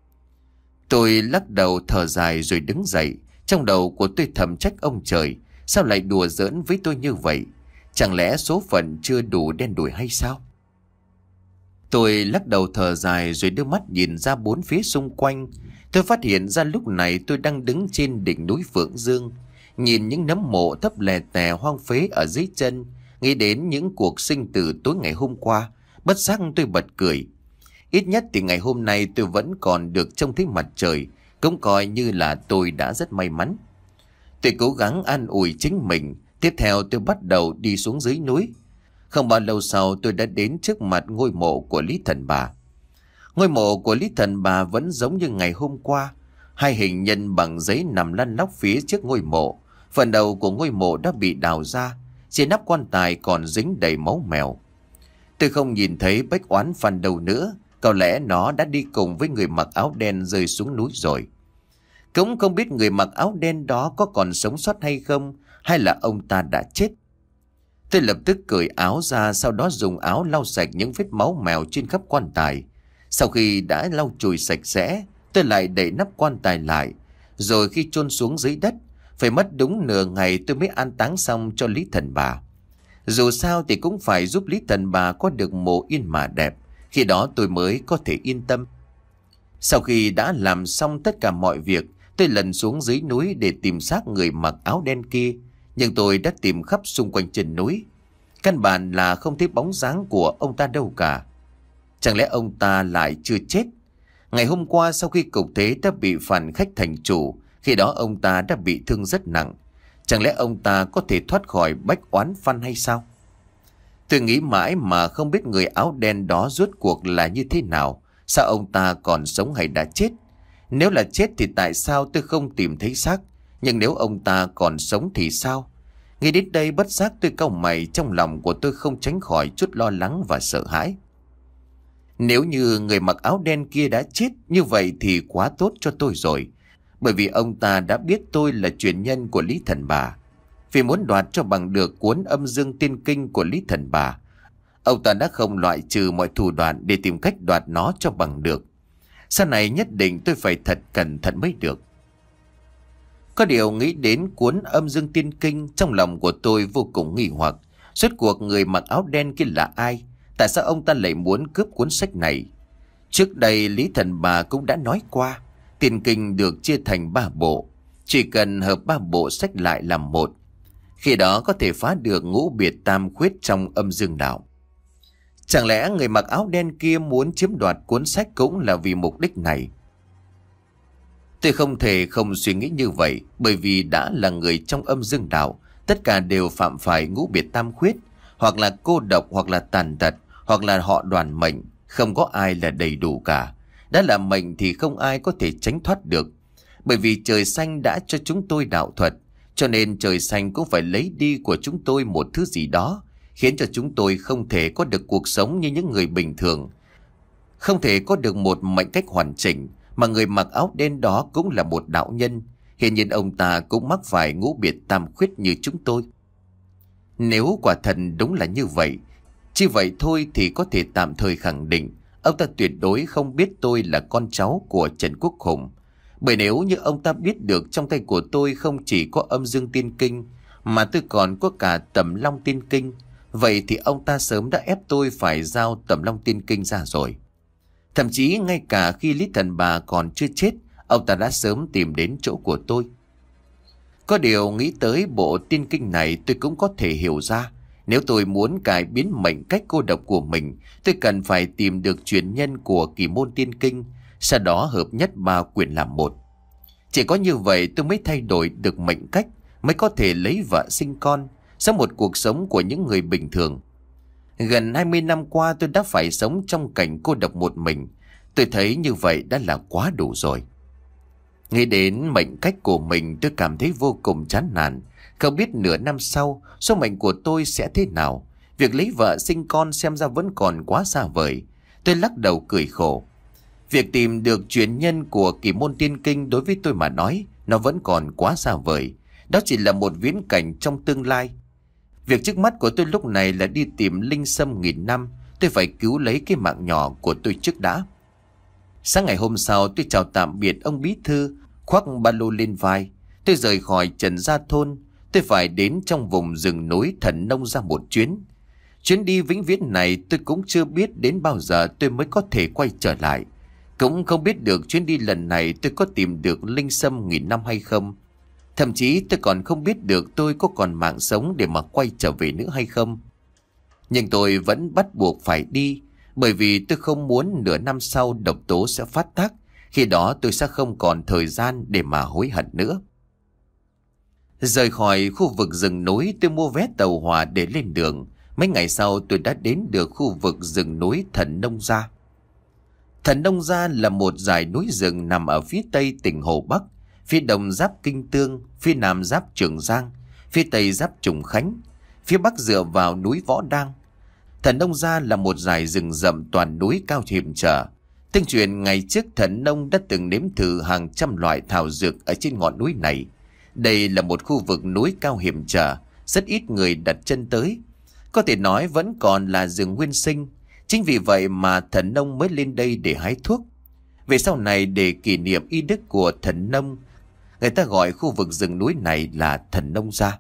A: Tôi lắc đầu thở dài rồi đứng dậy. Trong đầu của tôi thầm trách ông trời, sao lại đùa giỡn với tôi như vậy? Chẳng lẽ số phận chưa đủ đen đủi hay sao? Tôi lắc đầu thở dài rồi đưa mắt nhìn ra bốn phía xung quanh. Tôi phát hiện ra lúc này tôi đang đứng trên đỉnh núi Phượng Dương, nhìn những nấm mộ thấp lè tè hoang phế ở dưới chân, nghĩ đến những cuộc sinh tử tối ngày hôm qua. Bất giác tôi bật cười. Ít nhất thì ngày hôm nay tôi vẫn còn được trông thấy mặt trời, cũng coi như là tôi đã rất may mắn. Tôi cố gắng an ủi chính mình. Tiếp theo tôi bắt đầu đi xuống dưới núi. Không bao lâu sau tôi đã đến trước mặt ngôi mộ của Lý Thần Bà. Ngôi mộ của Lý Thần Bà vẫn giống như ngày hôm qua. Hai hình nhân bằng giấy nằm lăn lóc phía trước ngôi mộ. Phần đầu của ngôi mộ đã bị đào ra, trên nắp quan tài còn dính đầy máu mèo. Tôi không nhìn thấy Bách Oán Phan đâu nữa. Có lẽ nó đã đi cùng với người mặc áo đen rơi xuống núi rồi. Cũng không biết người mặc áo đen đó có còn sống sót hay không, hay là ông ta đã chết. Tôi lập tức cởi áo ra, sau đó dùng áo lau sạch những vết máu mèo trên khắp quan tài. Sau khi đã lau chùi sạch sẽ, tôi lại đậy nắp quan tài lại. Rồi khi chôn xuống dưới đất, phải mất đúng nửa ngày tôi mới an táng xong cho Lý Thần Bà. Dù sao thì cũng phải giúp Lý Thần Bà có được mồ yên mà đẹp, khi đó tôi mới có thể yên tâm. Sau khi đã làm xong tất cả mọi việc, tôi lần xuống dưới núi để tìm xác người mặc áo đen kia. Nhưng tôi đã tìm khắp xung quanh chân núi, căn bản là không thấy bóng dáng của ông ta đâu cả. Chẳng lẽ ông ta lại chưa chết? Ngày hôm qua sau khi cục thế đã bị phản khách thành chủ, khi đó ông ta đã bị thương rất nặng. Chẳng lẽ ông ta có thể thoát khỏi Bách Oán Phan hay sao? Tôi nghĩ mãi mà không biết người áo đen đó rốt cuộc là như thế nào. Sao ông ta còn sống hay đã chết? Nếu là chết thì tại sao tôi không tìm thấy xác? Nhưng nếu ông ta còn sống thì sao? Nghĩ đến đây bất giác tôi cau mày, trong lòng của tôi không tránh khỏi chút lo lắng và sợ hãi. Nếu như người mặc áo đen kia đã chết, như vậy thì quá tốt cho tôi rồi. Bởi vì ông ta đã biết tôi là truyền nhân của Lý Thần Bà. Vì muốn đoạt cho bằng được cuốn Âm Dương Tiên Kinh của Lý Thần Bà, ông ta đã không loại trừ mọi thủ đoạn để tìm cách đoạt nó cho bằng được. Sau này nhất định tôi phải thật cẩn thận mới được. Có điều nghĩ đến cuốn Âm Dương Tiên Kinh, trong lòng của tôi vô cùng nghi hoặc. Rốt cuộc người mặc áo đen kia là ai? Tại sao ông ta lại muốn cướp cuốn sách này? Trước đây Lý Thần Bà cũng đã nói qua, Tiên Kinh được chia thành ba bộ, chỉ cần hợp ba bộ sách lại làm một, khi đó có thể phá được ngũ biệt tam khuyết trong âm dương đạo. Chẳng lẽ người mặc áo đen kia muốn chiếm đoạt cuốn sách cũng là vì mục đích này? Tôi không thể không suy nghĩ như vậy, bởi vì đã là người trong âm dương đạo, tất cả đều phạm phải ngũ biệt tam khuyết, hoặc là cô độc, hoặc là tàn tật, hoặc là họ đoàn mệnh, không có ai là đầy đủ cả. Đã là mệnh thì không ai có thể tránh thoát được. Bởi vì trời xanh đã cho chúng tôi đạo thuật, cho nên trời xanh cũng phải lấy đi của chúng tôi một thứ gì đó, khiến cho chúng tôi không thể có được cuộc sống như những người bình thường, không thể có được một mệnh cách hoàn chỉnh. Mà người mặc áo đen đó cũng là một đạo nhân, hiện nhiên ông ta cũng mắc phải ngũ biệt tam khuyết như chúng tôi. Nếu quả thật đúng là như vậy, chỉ vậy thôi thì có thể tạm thời khẳng định ông ta tuyệt đối không biết tôi là con cháu của Trần Quốc Hùng. Bởi nếu như ông ta biết được trong tay của tôi không chỉ có Âm Dương Tiên Kinh, mà tôi còn có cả Tầm Long Tiên Kinh, vậy thì ông ta sớm đã ép tôi phải giao Tầm Long Tiên Kinh ra rồi. Thậm chí ngay cả khi Lý Thần Bà còn chưa chết, ông ta đã sớm tìm đến chỗ của tôi. Có điều nghĩ tới bộ tiên kinh này, tôi cũng có thể hiểu ra, nếu tôi muốn cải biến mệnh cách cô độc của mình, tôi cần phải tìm được truyền nhân của kỳ môn tiên kinh, sau đó hợp nhất ba quyển làm một. Chỉ có như vậy tôi mới thay đổi được mệnh cách, mới có thể lấy vợ sinh con, sống một cuộc sống của những người bình thường. Gần hai mươi năm qua tôi đã phải sống trong cảnh cô độc một mình. Tôi thấy như vậy đã là quá đủ rồi. Nghĩ đến mệnh cách của mình, tôi cảm thấy vô cùng chán nản. Không biết nửa năm sau số mệnh của tôi sẽ thế nào. Việc lấy vợ sinh con xem ra vẫn còn quá xa vời. Tôi lắc đầu cười khổ. Việc tìm được truyền nhân của kỳ môn tiên kinh đối với tôi mà nói, nó vẫn còn quá xa vời. Đó chỉ là một viễn cảnh trong tương lai. Việc trước mắt của tôi lúc này là đi tìm linh sâm nghìn năm. Tôi phải cứu lấy cái mạng nhỏ của tôi trước đã. Sáng ngày hôm sau, tôi chào tạm biệt ông bí thư, khoác ba lô lên vai. Tôi rời khỏi Trần Gia Thôn. Tôi phải đến trong vùng rừng núi Thần Nông ra một chuyến. Chuyến đi vĩnh viễn này tôi cũng chưa biết đến bao giờ tôi mới có thể quay trở lại. Cũng không biết được chuyến đi lần này tôi có tìm được linh sâm nghìn năm hay không. Thậm chí tôi còn không biết được tôi có còn mạng sống để mà quay trở về nữa hay không. Nhưng tôi vẫn bắt buộc phải đi, bởi vì tôi không muốn nửa năm sau độc tố sẽ phát tác. Khi đó tôi sẽ không còn thời gian để mà hối hận nữa. Rời khỏi khu vực rừng núi, tôi mua vé tàu hỏa để lên đường. Mấy ngày sau tôi đã đến được khu vực rừng núi Thần Nông Gia. Thần Nông Gia là một dải núi rừng nằm ở phía tây tỉnh Hồ Bắc, phía đông giáp Kinh Tương, phía nam giáp Trường Giang, phía tây giáp Trùng Khánh, phía bắc dựa vào núi Võ Đang. Thần Nông Gia là một dải rừng rậm toàn núi cao hiểm trở. Tương truyền ngày trước Thần Nông đã từng nếm thử hàng trăm loại thảo dược ở trên ngọn núi này. Đây là một khu vực núi cao hiểm trở, rất ít người đặt chân tới. Có thể nói vẫn còn là rừng nguyên sinh. Chính vì vậy mà Thần Nông mới lên đây để hái thuốc. Về sau này, để kỷ niệm y đức của Thần Nông, người ta gọi khu vực rừng núi này là Thần Nông Gia.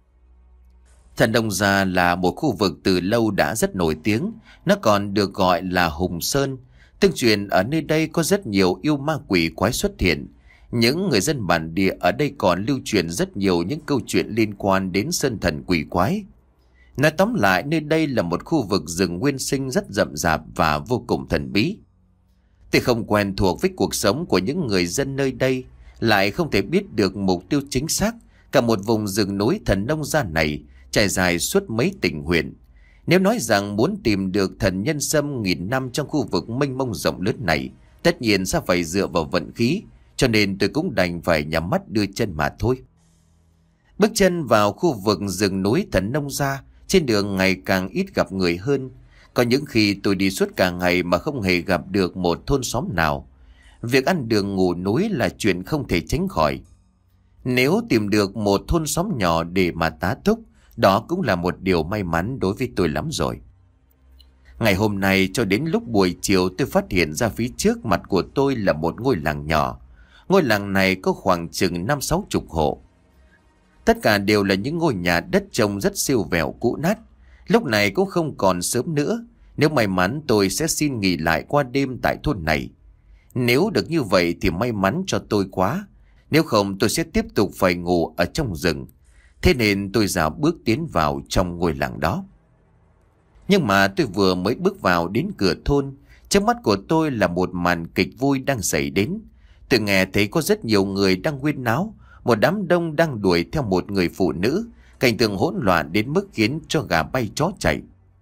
A: Thần Nông Gia là một khu vực từ lâu đã rất nổi tiếng. Nó còn được gọi là Hùng Sơn. Tương truyền ở nơi đây có rất nhiều yêu ma quỷ quái xuất hiện. Những người dân bản địa ở đây còn lưu truyền rất nhiều những câu chuyện liên quan đến sơn thần quỷ quái. Nói tóm lại, nơi đây là một khu vực rừng nguyên sinh rất rậm rạp và vô cùng thần bí. Tôi không quen thuộc với cuộc sống của những người dân nơi đây, lại không thể biết được mục tiêu chính xác. Cả một vùng rừng núi Thần Nông Gia này trải dài suốt mấy tỉnh huyện. Nếu nói rằng muốn tìm được thần nhân sâm nghìn năm trong khu vực mênh mông rộng lớn này, tất nhiên sẽ phải dựa vào vận khí, cho nên tôi cũng đành phải nhắm mắt đưa chân mà thôi. Bước chân vào khu vực rừng núi Thần Nông Gia, trên đường ngày càng ít gặp người hơn. Có những khi tôi đi suốt cả ngày mà không hề gặp được một thôn xóm nào. Việc ăn đường ngủ núi là chuyện không thể tránh khỏi. Nếu tìm được một thôn xóm nhỏ để mà tá túc, đó cũng là một điều may mắn đối với tôi lắm rồi. Ngày hôm nay cho đến lúc buổi chiều, tôi phát hiện ra phía trước mặt của tôi là một ngôi làng nhỏ. Ngôi làng này có khoảng chừng năm sáu chục hộ. Tất cả đều là những ngôi nhà đất trông rất siêu vẹo cũ nát. Lúc này cũng không còn sớm nữa. Nếu may mắn tôi sẽ xin nghỉ lại qua đêm tại thôn này. Nếu được như vậy thì may mắn cho tôi quá. Nếu không tôi sẽ tiếp tục phải ngủ ở trong rừng. Thế nên tôi dạo bước tiến vào trong ngôi làng đó. Nhưng mà tôi vừa mới bước vào đến cửa thôn, trước mắt của tôi là một màn kịch vui đang xảy đến. Tôi nghe thấy có rất nhiều người đang huyên náo. Một đám đông đang đuổi theo một người phụ nữ. Cảnh tượng hỗn loạn đến mức khiến cho gà bay chó chạy.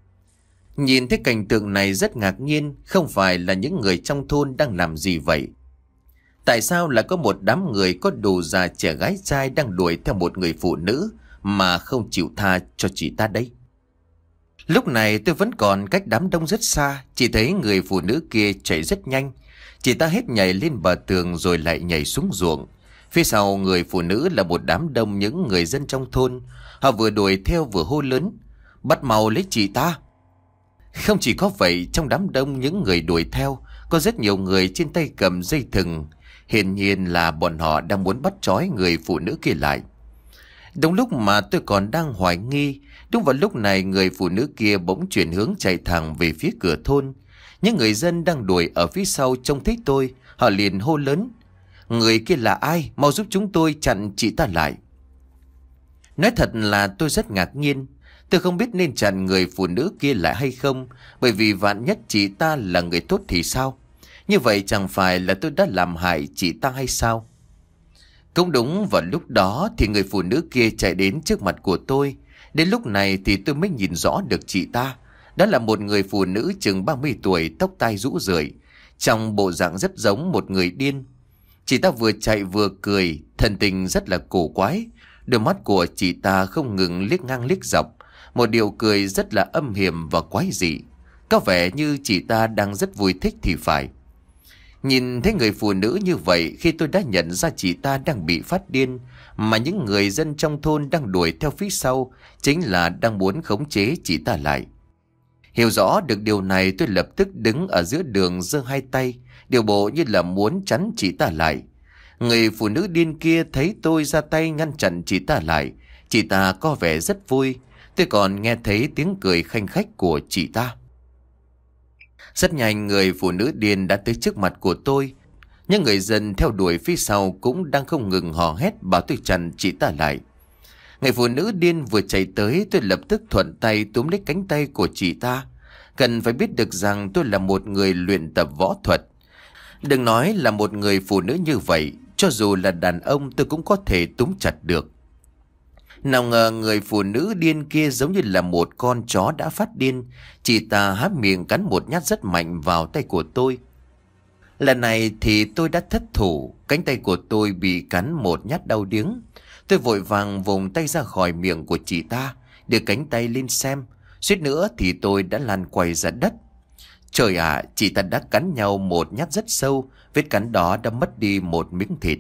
A: Nhìn thấy cảnh tượng này rất ngạc nhiên. Không phải là những người trong thôn đang làm gì vậy? Tại sao lại có một đám người có đủ già trẻ gái trai đang đuổi theo một người phụ nữ mà không chịu tha cho chị ta đây? Lúc này tôi vẫn còn cách đám đông rất xa. Chỉ thấy người phụ nữ kia chạy rất nhanh. Chị ta hết nhảy lên bờ tường rồi lại nhảy xuống ruộng. Phía sau người phụ nữ là một đám đông những người dân trong thôn. Họ vừa đuổi theo vừa hô lớn: "Bắt mau lấy chị ta!" Không chỉ có vậy, trong đám đông những người đuổi theo có rất nhiều người trên tay cầm dây thừng. Hiển nhiên là bọn họ đang muốn bắt trói người phụ nữ kia lại. Đúng lúc mà tôi còn đang hoài nghi, đúng vào lúc này người phụ nữ kia bỗng chuyển hướng chạy thẳng về phía cửa thôn. Những người dân đang đuổi ở phía sau trông thấy tôi, họ liền hô lớn: Người kia là ai? Mau giúp chúng tôi chặn chị ta lại. Nói thật là tôi rất ngạc nhiên. Tôi không biết nên chặn người phụ nữ kia lại hay không, bởi vì vạn nhất chị ta là người tốt thì sao? Như vậy chẳng phải là tôi đã làm hại chị ta hay sao? Cũng đúng, vào lúc đó thì người phụ nữ kia chạy đến trước mặt của tôi. Đến lúc này thì tôi mới nhìn rõ được chị ta. Đó là một người phụ nữ chừng ba mươi tuổi, tóc tai rũ rượi, trong bộ dạng rất giống một người điên. Chị ta vừa chạy vừa cười, thần tình rất là cổ quái. Đôi mắt của chị ta không ngừng liếc ngang liếc dọc, một điệu cười rất là âm hiểm và quái dị. Có vẻ như chị ta đang rất vui thích thì phải. Nhìn thấy người phụ nữ như vậy, khi tôi đã nhận ra chị ta đang bị phát điên, mà những người dân trong thôn đang đuổi theo phía sau chính là đang muốn khống chế chị ta lại. Hiểu rõ được điều này, tôi lập tức đứng ở giữa đường giơ hai tay, điều bộ như là muốn chắn chị ta lại. Người phụ nữ điên kia thấy tôi ra tay ngăn chặn chị ta lại, chị ta có vẻ rất vui. Tôi còn nghe thấy tiếng cười khanh khách của chị ta. Rất nhanh người phụ nữ điên đã tới trước mặt của tôi. Những người dân theo đuổi phía sau cũng đang không ngừng hò hét bảo tôi chặn chị ta lại. Người phụ nữ điên vừa chạy tới, tôi lập tức thuận tay túm lấy cánh tay của chị ta. Cần phải biết được rằng tôi là một người luyện tập võ thuật. Đừng nói là một người phụ nữ như vậy, cho dù là đàn ông tôi cũng có thể túm chặt được. Nào ngờ người phụ nữ điên kia giống như là một con chó đã phát điên. Chị ta há miệng cắn một nhát rất mạnh vào tay của tôi. Lần này thì tôi đã thất thủ, cánh tay của tôi bị cắn một nhát đau điếng. Tôi vội vàng vùng tay ra khỏi miệng của chị ta, đưa cánh tay lên xem. Suýt nữa thì tôi đã lăn quay ra đất. Trời ạ, chị ta đã cắn nhau một nhát rất sâu, vết cắn đó đã mất đi một miếng thịt.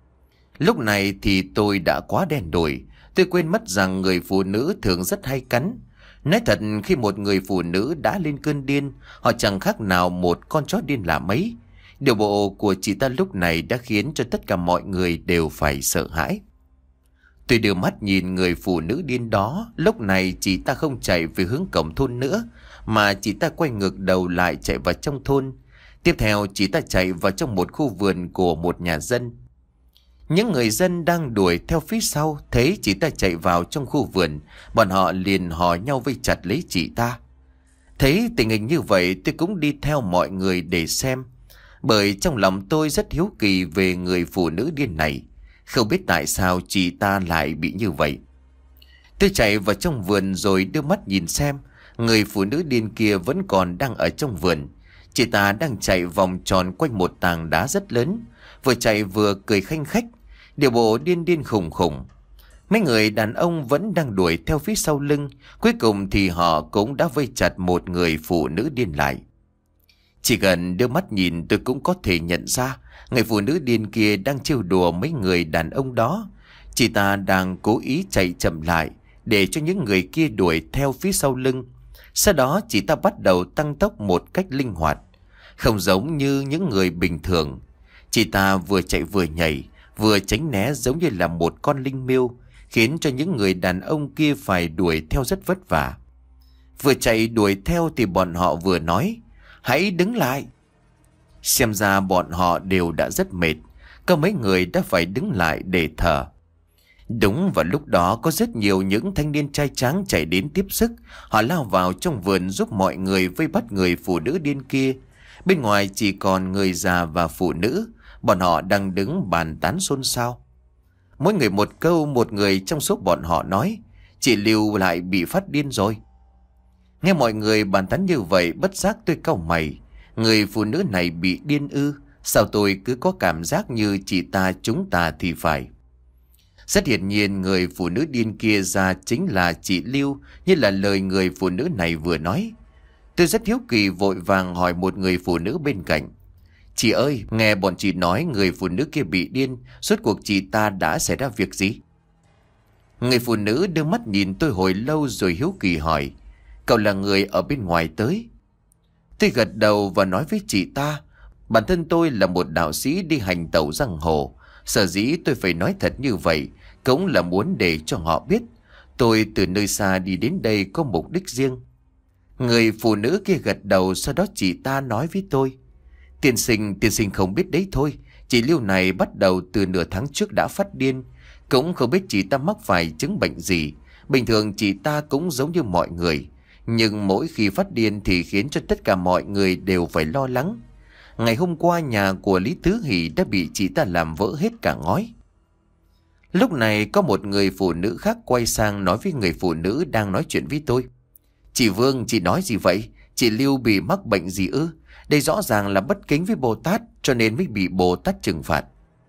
A: Lúc này thì tôi đã quá đen đủi. Tôi quên mất rằng người phụ nữ thường rất hay cắn. Nói thật, khi một người phụ nữ đã lên cơn điên, họ chẳng khác nào một con chó điên là mấy. Điều bộ của chị ta lúc này đã khiến cho tất cả mọi người đều phải sợ hãi. Tôi đưa mắt nhìn người phụ nữ điên đó. Lúc này chị ta không chạy về hướng cổng thôn nữa, mà chị ta quay ngược đầu lại chạy vào trong thôn. Tiếp theo chị ta chạy vào trong một khu vườn của một nhà dân. Những người dân đang đuổi theo phía sau thấy chị ta chạy vào trong khu vườn, bọn họ liền hò nhau vây chặt lấy chị ta. Thấy tình hình như vậy, tôi cũng đi theo mọi người để xem, bởi trong lòng tôi rất hiếu kỳ về người phụ nữ điên này. Không biết tại sao chị ta lại bị như vậy. Tôi chạy vào trong vườn rồi đưa mắt nhìn xem. Người phụ nữ điên kia vẫn còn đang ở trong vườn. Chị ta đang chạy vòng tròn quanh một tảng đá rất lớn, vừa chạy vừa cười khanh khách, điều bộ điên điên khùng khùng. Mấy người đàn ông vẫn đang đuổi theo phía sau lưng. Cuối cùng thì họ cũng đã vây chặt một người phụ nữ điên lại. Chỉ cần đưa mắt nhìn tôi cũng có thể nhận ra người phụ nữ điên kia đang trêu đùa mấy người đàn ông đó. Chị ta đang cố ý chạy chậm lại để cho những người kia đuổi theo phía sau lưng. Sau đó chị ta bắt đầu tăng tốc một cách linh hoạt, không giống như những người bình thường. Chị ta vừa chạy vừa nhảy, vừa tránh né giống như là một con linh miêu, khiến cho những người đàn ông kia phải đuổi theo rất vất vả. Vừa chạy đuổi theo thì bọn họ vừa nói: "Hãy đứng lại." Xem ra bọn họ đều đã rất mệt, có mấy người đã phải đứng lại để thở. Đúng vào lúc đó có rất nhiều những thanh niên trai tráng chạy đến tiếp sức. Họ lao vào trong vườn giúp mọi người vây bắt người phụ nữ điên kia. Bên ngoài chỉ còn người già và phụ nữ, bọn họ đang đứng bàn tán xôn xao. Mỗi người một câu, một người trong số bọn họ nói: "Chị Lưu lại bị phát điên rồi." Nghe mọi người bàn tán như vậy, bất giác tôi cau mày. Người phụ nữ này bị điên ư? Sao tôi cứ có cảm giác như chị ta chúng ta thì phải. Rất hiển nhiên người phụ nữ điên kia ra chính là chị Lưu, như là lời người phụ nữ này vừa nói. Tôi rất hiếu kỳ vội vàng hỏi một người phụ nữ bên cạnh: "Chị ơi, nghe bọn chị nói người phụ nữ kia bị điên, rốt cuộc chị ta đã xảy ra việc gì?" Người phụ nữ đưa mắt nhìn tôi hồi lâu rồi hiếu kỳ hỏi: "Cậu là người ở bên ngoài tới?" Tôi gật đầu và nói với chị ta: "Bản thân tôi là một đạo sĩ đi hành tẩu giang hồ. Sở dĩ tôi phải nói thật như vậy cũng là muốn để cho họ biết tôi từ nơi xa đi đến đây có mục đích riêng." Người phụ nữ kia gật đầu, sau đó chị ta nói với tôi: "Tiên sinh, tiên sinh không biết đấy thôi. Chị Lưu này bắt đầu từ nửa tháng trước đã phát điên. Cũng không biết chị ta mắc phải chứng bệnh gì. Bình thường chị ta cũng giống như mọi người, nhưng mỗi khi phát điên thì khiến cho tất cả mọi người đều phải lo lắng. Ngày hôm qua nhà của Lý Tứ Hỷ đã bị chị ta làm vỡ hết cả ngói. Lúc này có một người phụ nữ khác quay sang nói với người phụ nữ đang nói chuyện với tôi. Chị Vương, chị nói gì vậy? Chị Lưu bị mắc bệnh gì ư? Đây rõ ràng là bất kính với Bồ Tát, cho nên mới bị Bồ Tát trừng phạt.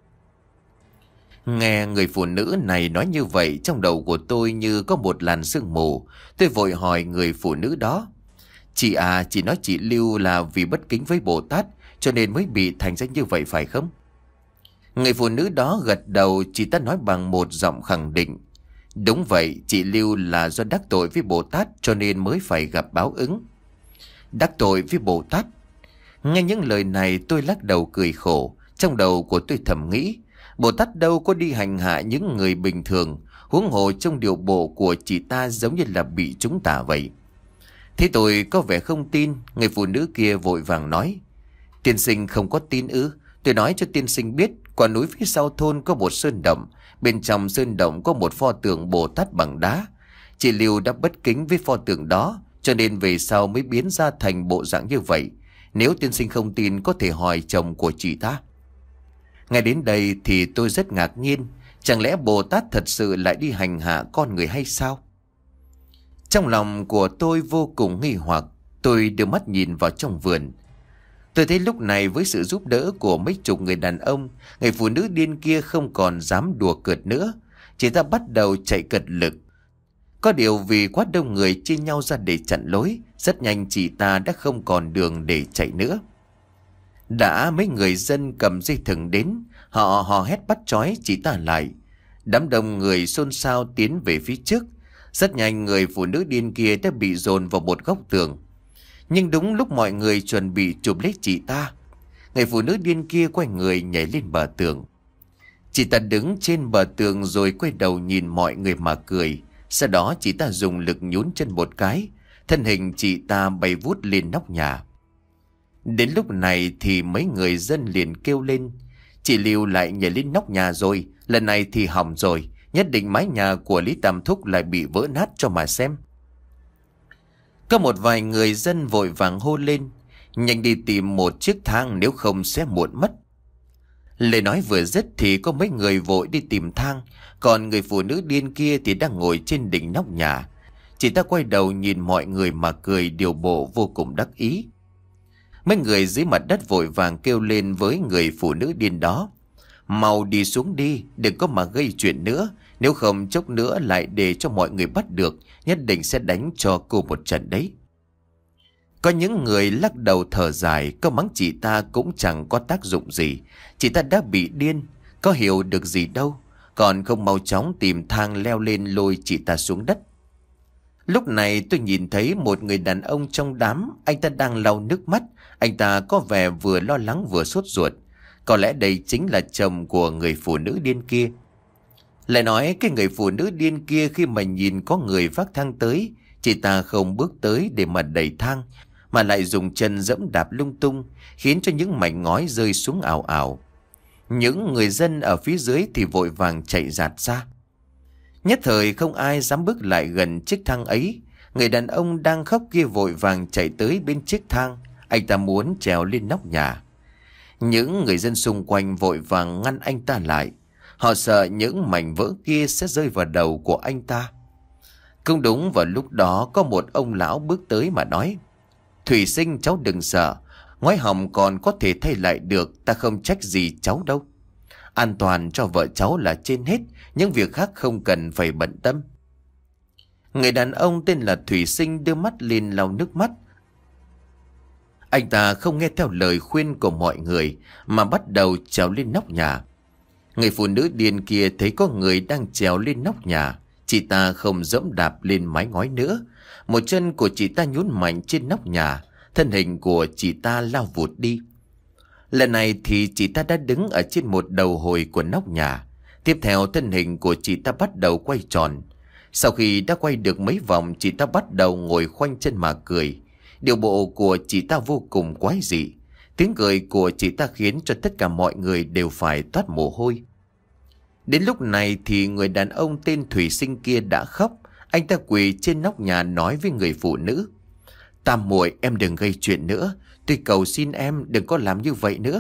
A: Nghe người phụ nữ này nói như vậy, trong đầu của tôi như có một làn sương mù. Tôi vội hỏi người phụ nữ đó. Chị à, chị nói chị Lưu là vì bất kính với Bồ Tát cho nên mới bị thành ra như vậy phải không? Người phụ nữ đó gật đầu, chị ta nói bằng một giọng khẳng định. Đúng vậy, chị Lưu là do đắc tội với Bồ Tát cho nên mới phải gặp báo ứng. Đắc tội với Bồ Tát? Nghe những lời này tôi lắc đầu cười khổ. Trong đầu của tôi thầm nghĩ, Bồ Tát đâu có đi hành hạ những người bình thường, huống hồ trong điều bộ của chị ta giống như là bị trúng tà vậy. Thế tôi có vẻ không tin, người phụ nữ kia vội vàng nói. Tiên sinh không có tin ư? Tôi nói cho tiên sinh biết, quả núi phía sau thôn có một sơn động, bên trong sơn động có một pho tượng Bồ Tát bằng đá. Chị Lưu đã bất kính với pho tượng đó, cho nên về sau mới biến ra thành bộ dạng như vậy. Nếu tiên sinh không tin có thể hỏi chồng của chị ta. Ngay đến đây thì tôi rất ngạc nhiên. Chẳng lẽ Bồ Tát thật sự lại đi hành hạ con người hay sao? Trong lòng của tôi vô cùng nghi hoặc. Tôi đưa mắt nhìn vào trong vườn. Tôi thấy lúc này với sự giúp đỡ của mấy chục người đàn ông, người phụ nữ điên kia không còn dám đùa cợt nữa. Chị ta bắt đầu chạy cật lực. Có điều vì quá đông người chia nhau ra để chặn lối, rất nhanh chị ta đã không còn đường để chạy nữa. Đã mấy người dân cầm dây thừng đến, họ hò hét bắt trói chị ta lại. Đám đông người xôn xao tiến về phía trước. Rất nhanh người phụ nữ điên kia đã bị dồn vào một góc tường. Nhưng đúng lúc mọi người chuẩn bị chụp lấy chị ta, người phụ nữ điên kia quay người nhảy lên bờ tường. Chị ta đứng trên bờ tường rồi quay đầu nhìn mọi người mà cười. Sau đó chị ta dùng lực nhún chân một cái, thân hình chị ta bay vút lên nóc nhà. Đến lúc này thì mấy người dân liền kêu lên. Chị Lưu lại nhảy lên nóc nhà rồi, lần này thì hỏng rồi. Nhất định mái nhà của Lý Tam Thúc lại bị vỡ nát cho mà xem. Có một vài người dân vội vàng hô lên. Nhanh đi tìm một chiếc thang, nếu không sẽ muộn mất. Lời nói vừa dứt thì có mấy người vội đi tìm thang. Còn người phụ nữ điên kia thì đang ngồi trên đỉnh nóc nhà. Chị ta quay đầu nhìn mọi người mà cười điều bộ vô cùng đắc ý. Mấy người dưới mặt đất vội vàng kêu lên với người phụ nữ điên đó. Mau đi xuống đi, đừng có mà gây chuyện nữa. Nếu không chốc nữa lại để cho mọi người bắt được, nhất định sẽ đánh cho cô một trận đấy. Có những người lắc đầu thở dài, có mắng chị ta cũng chẳng có tác dụng gì. Chị ta đã bị điên, có hiểu được gì đâu. Còn không mau chóng tìm thang leo lên lôi chị ta xuống đất. Lúc này tôi nhìn thấy một người đàn ông trong đám. Anh ta đang lau nước mắt. Anh ta có vẻ vừa lo lắng vừa sốt ruột. Có lẽ đây chính là chồng của người phụ nữ điên kia. Lại nói cái người phụ nữ điên kia khi mà nhìn có người vác thang tới, chị ta không bước tới để mà đẩy thang, mà lại dùng chân dẫm đạp lung tung, khiến cho những mảnh ngói rơi xuống ảo ảo. Những người dân ở phía dưới thì vội vàng chạy rạt ra. Nhất thời không ai dám bước lại gần chiếc thang ấy. Người đàn ông đang khóc kia vội vàng chạy tới bên chiếc thang. Anh ta muốn trèo lên nóc nhà. Những người dân xung quanh vội vàng ngăn anh ta lại. Họ sợ những mảnh vỡ kia sẽ rơi vào đầu của anh ta. Cũng đúng vào lúc đó có một ông lão bước tới mà nói. Thủy sinh, cháu đừng sợ. Ngói hỏng còn có thể thay lại được, ta không trách gì cháu đâu. An toàn cho vợ cháu là trên hết, những việc khác không cần phải bận tâm. Người đàn ông tên là Thủy Sinh đưa mắt lên lau nước mắt. Anh ta không nghe theo lời khuyên của mọi người mà bắt đầu trèo lên nóc nhà. Người phụ nữ điên kia thấy có người đang trèo lên nóc nhà. Chị ta không dẫm đạp lên mái ngói nữa. Một chân của chị ta nhún mạnh trên nóc nhà. Thân hình của chị ta lao vụt đi. Lần này thì chị ta đã đứng ở trên một đầu hồi của nóc nhà. Tiếp theo thân hình của chị ta bắt đầu quay tròn. Sau khi đã quay được mấy vòng, chị ta bắt đầu ngồi khoanh chân mà cười. Điều bộ của chị ta vô cùng quái dị. Tiếng cười của chị ta khiến cho tất cả mọi người đều phải toát mồ hôi. Đến lúc này thì người đàn ông tên Thủy Sinh kia đã khóc. Anh ta quỳ trên nóc nhà nói với người phụ nữ: "Tam muội, em đừng gây chuyện nữa. Tôi cầu xin em đừng có làm như vậy nữa."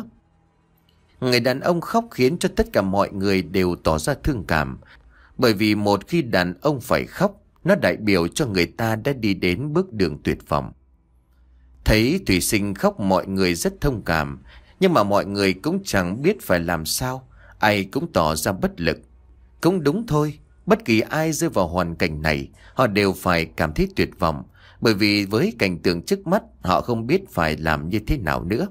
A: Người đàn ông khóc khiến cho tất cả mọi người đều tỏ ra thương cảm. Bởi vì một khi đàn ông phải khóc, nó đại biểu cho người ta đã đi đến bước đường tuyệt vọng. Thấy Thủy Sinh khóc, mọi người rất thông cảm. Nhưng mà mọi người cũng chẳng biết phải làm sao. Ai cũng tỏ ra bất lực. Cũng đúng thôi, bất kỳ ai rơi vào hoàn cảnh này, họ đều phải cảm thấy tuyệt vọng. Bởi vì với cảnh tượng trước mắt, họ không biết phải làm như thế nào nữa.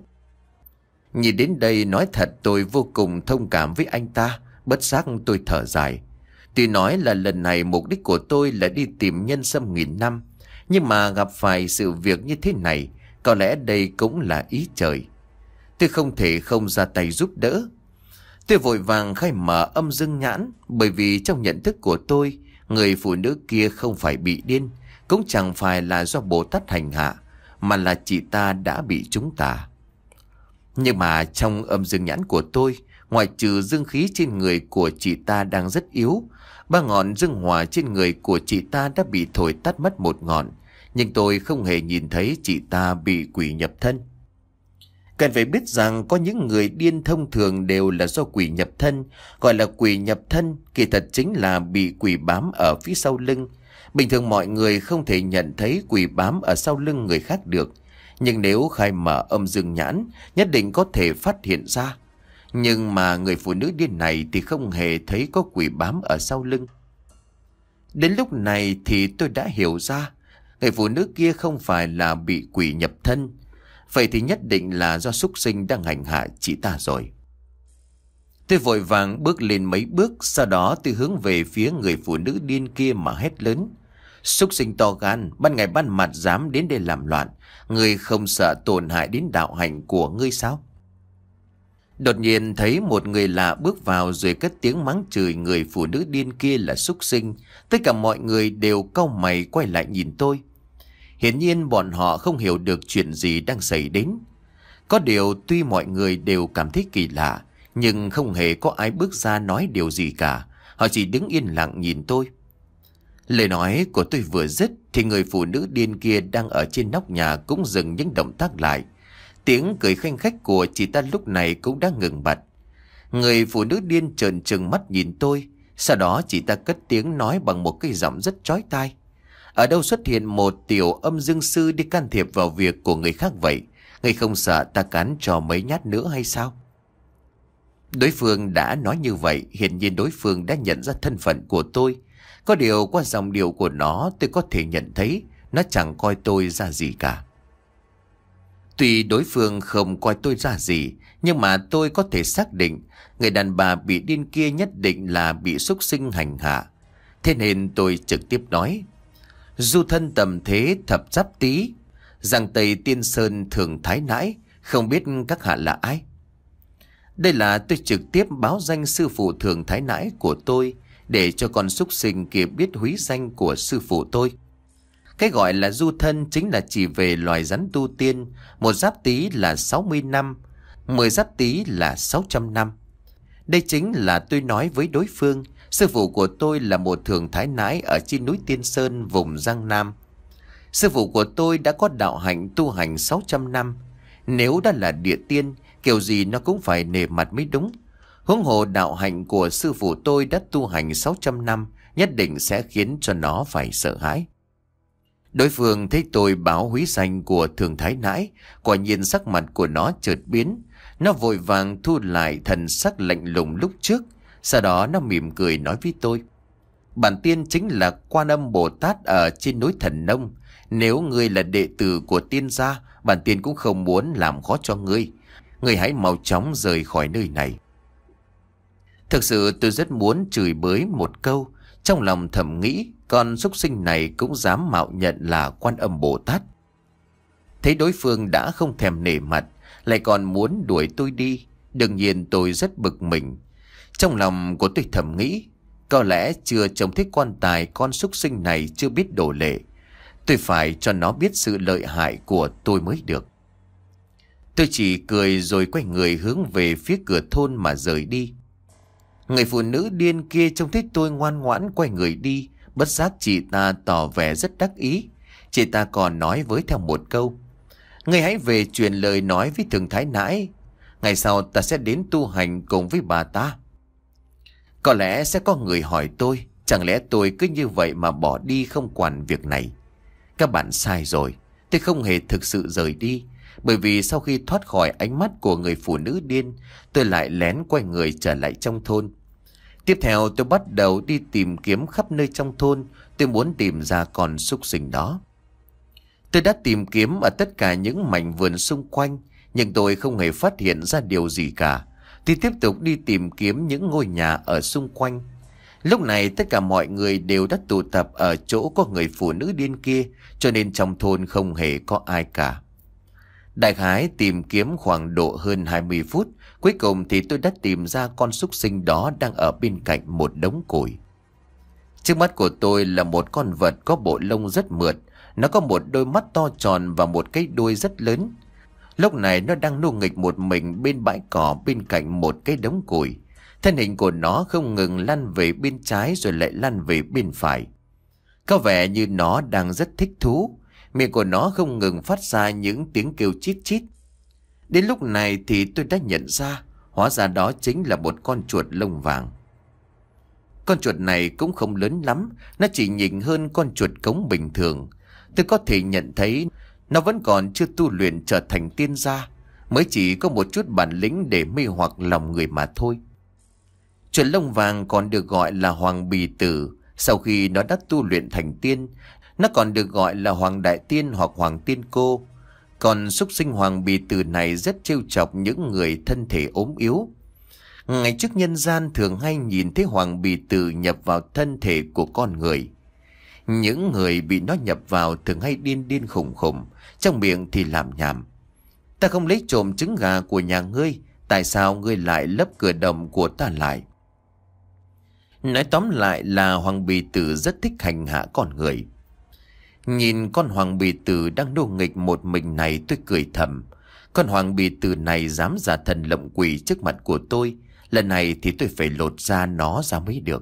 A: Nhìn đến đây, nói thật tôi vô cùng thông cảm với anh ta. Bất giác tôi thở dài. Tuy nói là lần này mục đích của tôi là đi tìm nhân sâm nghìn năm, nhưng mà gặp phải sự việc như thế này, có lẽ đây cũng là ý trời. Tôi không thể không ra tay giúp đỡ. Tôi vội vàng khai mở âm dương nhãn, bởi vì trong nhận thức của tôi, người phụ nữ kia không phải bị điên, cũng chẳng phải là do Bồ Tát hành hạ, mà là chị ta đã bị trúng tà. Nhưng mà trong âm dương nhãn của tôi, ngoại trừ dương khí trên người của chị ta đang rất yếu, ba ngọn dương hỏa trên người của chị ta đã bị thổi tắt mất một ngọn, nhưng tôi không hề nhìn thấy chị ta bị quỷ nhập thân. Cần phải biết rằng có những người điên thông thường đều là do quỷ nhập thân. Gọi là quỷ nhập thân, kỳ thật chính là bị quỷ bám ở phía sau lưng. Bình thường mọi người không thể nhận thấy quỷ bám ở sau lưng người khác được, nhưng nếu khai mở âm dương nhãn, nhất định có thể phát hiện ra. Nhưng mà người phụ nữ điên này thì không hề thấy có quỷ bám ở sau lưng. Đến lúc này thì tôi đã hiểu ra, người phụ nữ kia không phải là bị quỷ nhập thân. Vậy thì nhất định là do súc sinh đang hành hạ chị ta rồi. Tôi vội vàng bước lên mấy bước, sau đó tôi hướng về phía người phụ nữ điên kia mà hét lớn: "Súc sinh to gan, ban ngày ban mặt dám đến đây làm loạn, ngươi không sợ tổn hại đến đạo hạnh của ngươi sao?" Đột nhiên thấy một người lạ bước vào rồi cất tiếng mắng chửi người phụ nữ điên kia là súc sinh. Tất cả mọi người đều cau mày quay lại nhìn tôi. Hiển nhiên bọn họ không hiểu được chuyện gì đang xảy đến. Có điều tuy mọi người đều cảm thấy kỳ lạ, nhưng không hề có ai bước ra nói điều gì cả. Họ chỉ đứng yên lặng nhìn tôi. Lời nói của tôi vừa dứt thì người phụ nữ điên kia đang ở trên nóc nhà cũng dừng những động tác lại. Tiếng cười khanh khách của chị ta lúc này cũng đã ngừng bặt. Người phụ nữ điên trợn trừng mắt nhìn tôi. Sau đó chị ta cất tiếng nói bằng một cái giọng rất chói tai: "Ở đâu xuất hiện một tiểu âm dương sư đi can thiệp vào việc của người khác vậy? Ngươi không sợ ta cắn cho mấy nhát nữa hay sao?" Đối phương đã nói như vậy, hiển nhiên đối phương đã nhận ra thân phận của tôi. Có điều qua giọng điệu của nó tôi có thể nhận thấy nó chẳng coi tôi ra gì cả. Tuy đối phương không coi tôi ra gì, nhưng mà tôi có thể xác định người đàn bà bị điên kia nhất định là bị súc sinh hành hạ. Thế nên tôi trực tiếp nói: "Du thân tầm thế thập giáp tý, Giang Tây Tiên Sơn Thường Thái Nãi, không biết các hạ là ai?" Đây là tôi trực tiếp báo danh sư phụ Thường Thái Nãi của tôi, để cho con súc sinh kia biết húy danh của sư phụ tôi. Cái gọi là du thân chính là chỉ về loài rắn tu tiên. Một giáp tý là sáu mươi năm, mười giáp tý là sáu trăm năm. Đây chính là tôi nói với đối phương, sư phụ của tôi là một Thường Thái Nãi ở trên núi Tiên Sơn vùng Giang Nam. Sư phụ của tôi đã có đạo hạnh tu hành sáu trăm năm. Nếu đã là địa tiên, kiểu gì nó cũng phải nể mặt mới đúng. Huống hồ đạo hạnh của sư phụ tôi đã tu hành sáu trăm năm, nhất định sẽ khiến cho nó phải sợ hãi. Đối phương thấy tôi báo húy danh của Thường Thái Nãi, quả nhiên sắc mặt của nó chợt biến. Nó vội vàng thu lại thần sắc lạnh lùng lúc trước. Sau đó nó mỉm cười nói với tôi: "Bản tiên chính là Quan Âm Bồ Tát ở trên núi Thần Nông. Nếu ngươi là đệ tử của tiên gia, bản tiên cũng không muốn làm khó cho ngươi. Ngươi hãy mau chóng rời khỏi nơi này." Thực sự tôi rất muốn chửi bới một câu. Trong lòng thầm nghĩ, con súc sinh này cũng dám mạo nhận là Quan Âm Bồ Tát. Thấy đối phương đã không thèm nể mặt, lại còn muốn đuổi tôi đi, đương nhiên tôi rất bực mình. Trong lòng của tôi thầm nghĩ, có lẽ chưa trông thấy quan tài con súc sinh này chưa biết đổ lệ. Tôi phải cho nó biết sự lợi hại của tôi mới được. Tôi chỉ cười rồi quay người hướng về phía cửa thôn mà rời đi. Người phụ nữ điên kia trông thấy tôi ngoan ngoãn quay người đi, bất giác chị ta tỏ vẻ rất đắc ý. Chị ta còn nói với theo một câu: "Ngươi hãy về truyền lời nói với Thường Thái Nãi, ngày sau ta sẽ đến tu hành cùng với bà ta." Có lẽ sẽ có người hỏi tôi, chẳng lẽ tôi cứ như vậy mà bỏ đi không quản việc này? Các bạn sai rồi, tôi không hề thực sự rời đi. Bởi vì sau khi thoát khỏi ánh mắt của người phụ nữ điên, tôi lại lén quay người trở lại trong thôn. Tiếp theo tôi bắt đầu đi tìm kiếm khắp nơi trong thôn. Tôi muốn tìm ra con súc sinh đó. Tôi đã tìm kiếm ở tất cả những mảnh vườn xung quanh, nhưng tôi không hề phát hiện ra điều gì cả. Tôi tiếp tục đi tìm kiếm những ngôi nhà ở xung quanh. Lúc này tất cả mọi người đều đã tụ tập ở chỗ có người phụ nữ điên kia, cho nên trong thôn không hề có ai cả. Đại khái tìm kiếm khoảng độ hơn hai mươi phút, cuối cùng thì tôi đã tìm ra con súc sinh đó đang ở bên cạnh một đống củi. Trước mắt của tôi là một con vật có bộ lông rất mượt, nó có một đôi mắt to tròn và một cái đuôi rất lớn. Lúc này nó đang nô nghịch một mình bên bãi cỏ bên cạnh một cái đống củi. Thân hình của nó không ngừng lăn về bên trái rồi lại lăn về bên phải. Có vẻ như nó đang rất thích thú. Miệng của nó không ngừng phát ra những tiếng kêu chít chít. Đến lúc này thì tôi đã nhận ra, hóa ra đó chính là một con chuột lông vàng. Con chuột này cũng không lớn lắm, nó chỉ nhỉnh hơn con chuột cống bình thường. Tôi có thể nhận thấy nó vẫn còn chưa tu luyện trở thành tiên gia, mới chỉ có một chút bản lĩnh để mê hoặc lòng người mà thôi. Chuột lông vàng còn được gọi là Hoàng Bì Tử. Sau khi nó đã tu luyện thành tiên, nó còn được gọi là Hoàng Đại Tiên hoặc Hoàng Tiên Cô. Còn súc sinh Hoàng Bì Tử này rất trêu chọc những người thân thể ốm yếu. Ngày trước nhân gian thường hay nhìn thấy Hoàng Bì Tử nhập vào thân thể của con người. Những người bị nó nhập vào thường hay điên điên khủng khủng, trong miệng thì làm nhảm: "Ta không lấy trộm trứng gà của nhà ngươi, tại sao ngươi lại lấp cửa đồng của ta lại?" Nói tóm lại là Hoàng Bì Tử rất thích hành hạ con người. Nhìn con Hoàng Bì Tử đang nô nghịch một mình này, tôi cười thầm. Con Hoàng Bì Tử này dám giả thần lộng quỷ trước mặt của tôi. Lần này thì tôi phải lột da nó ra mới được.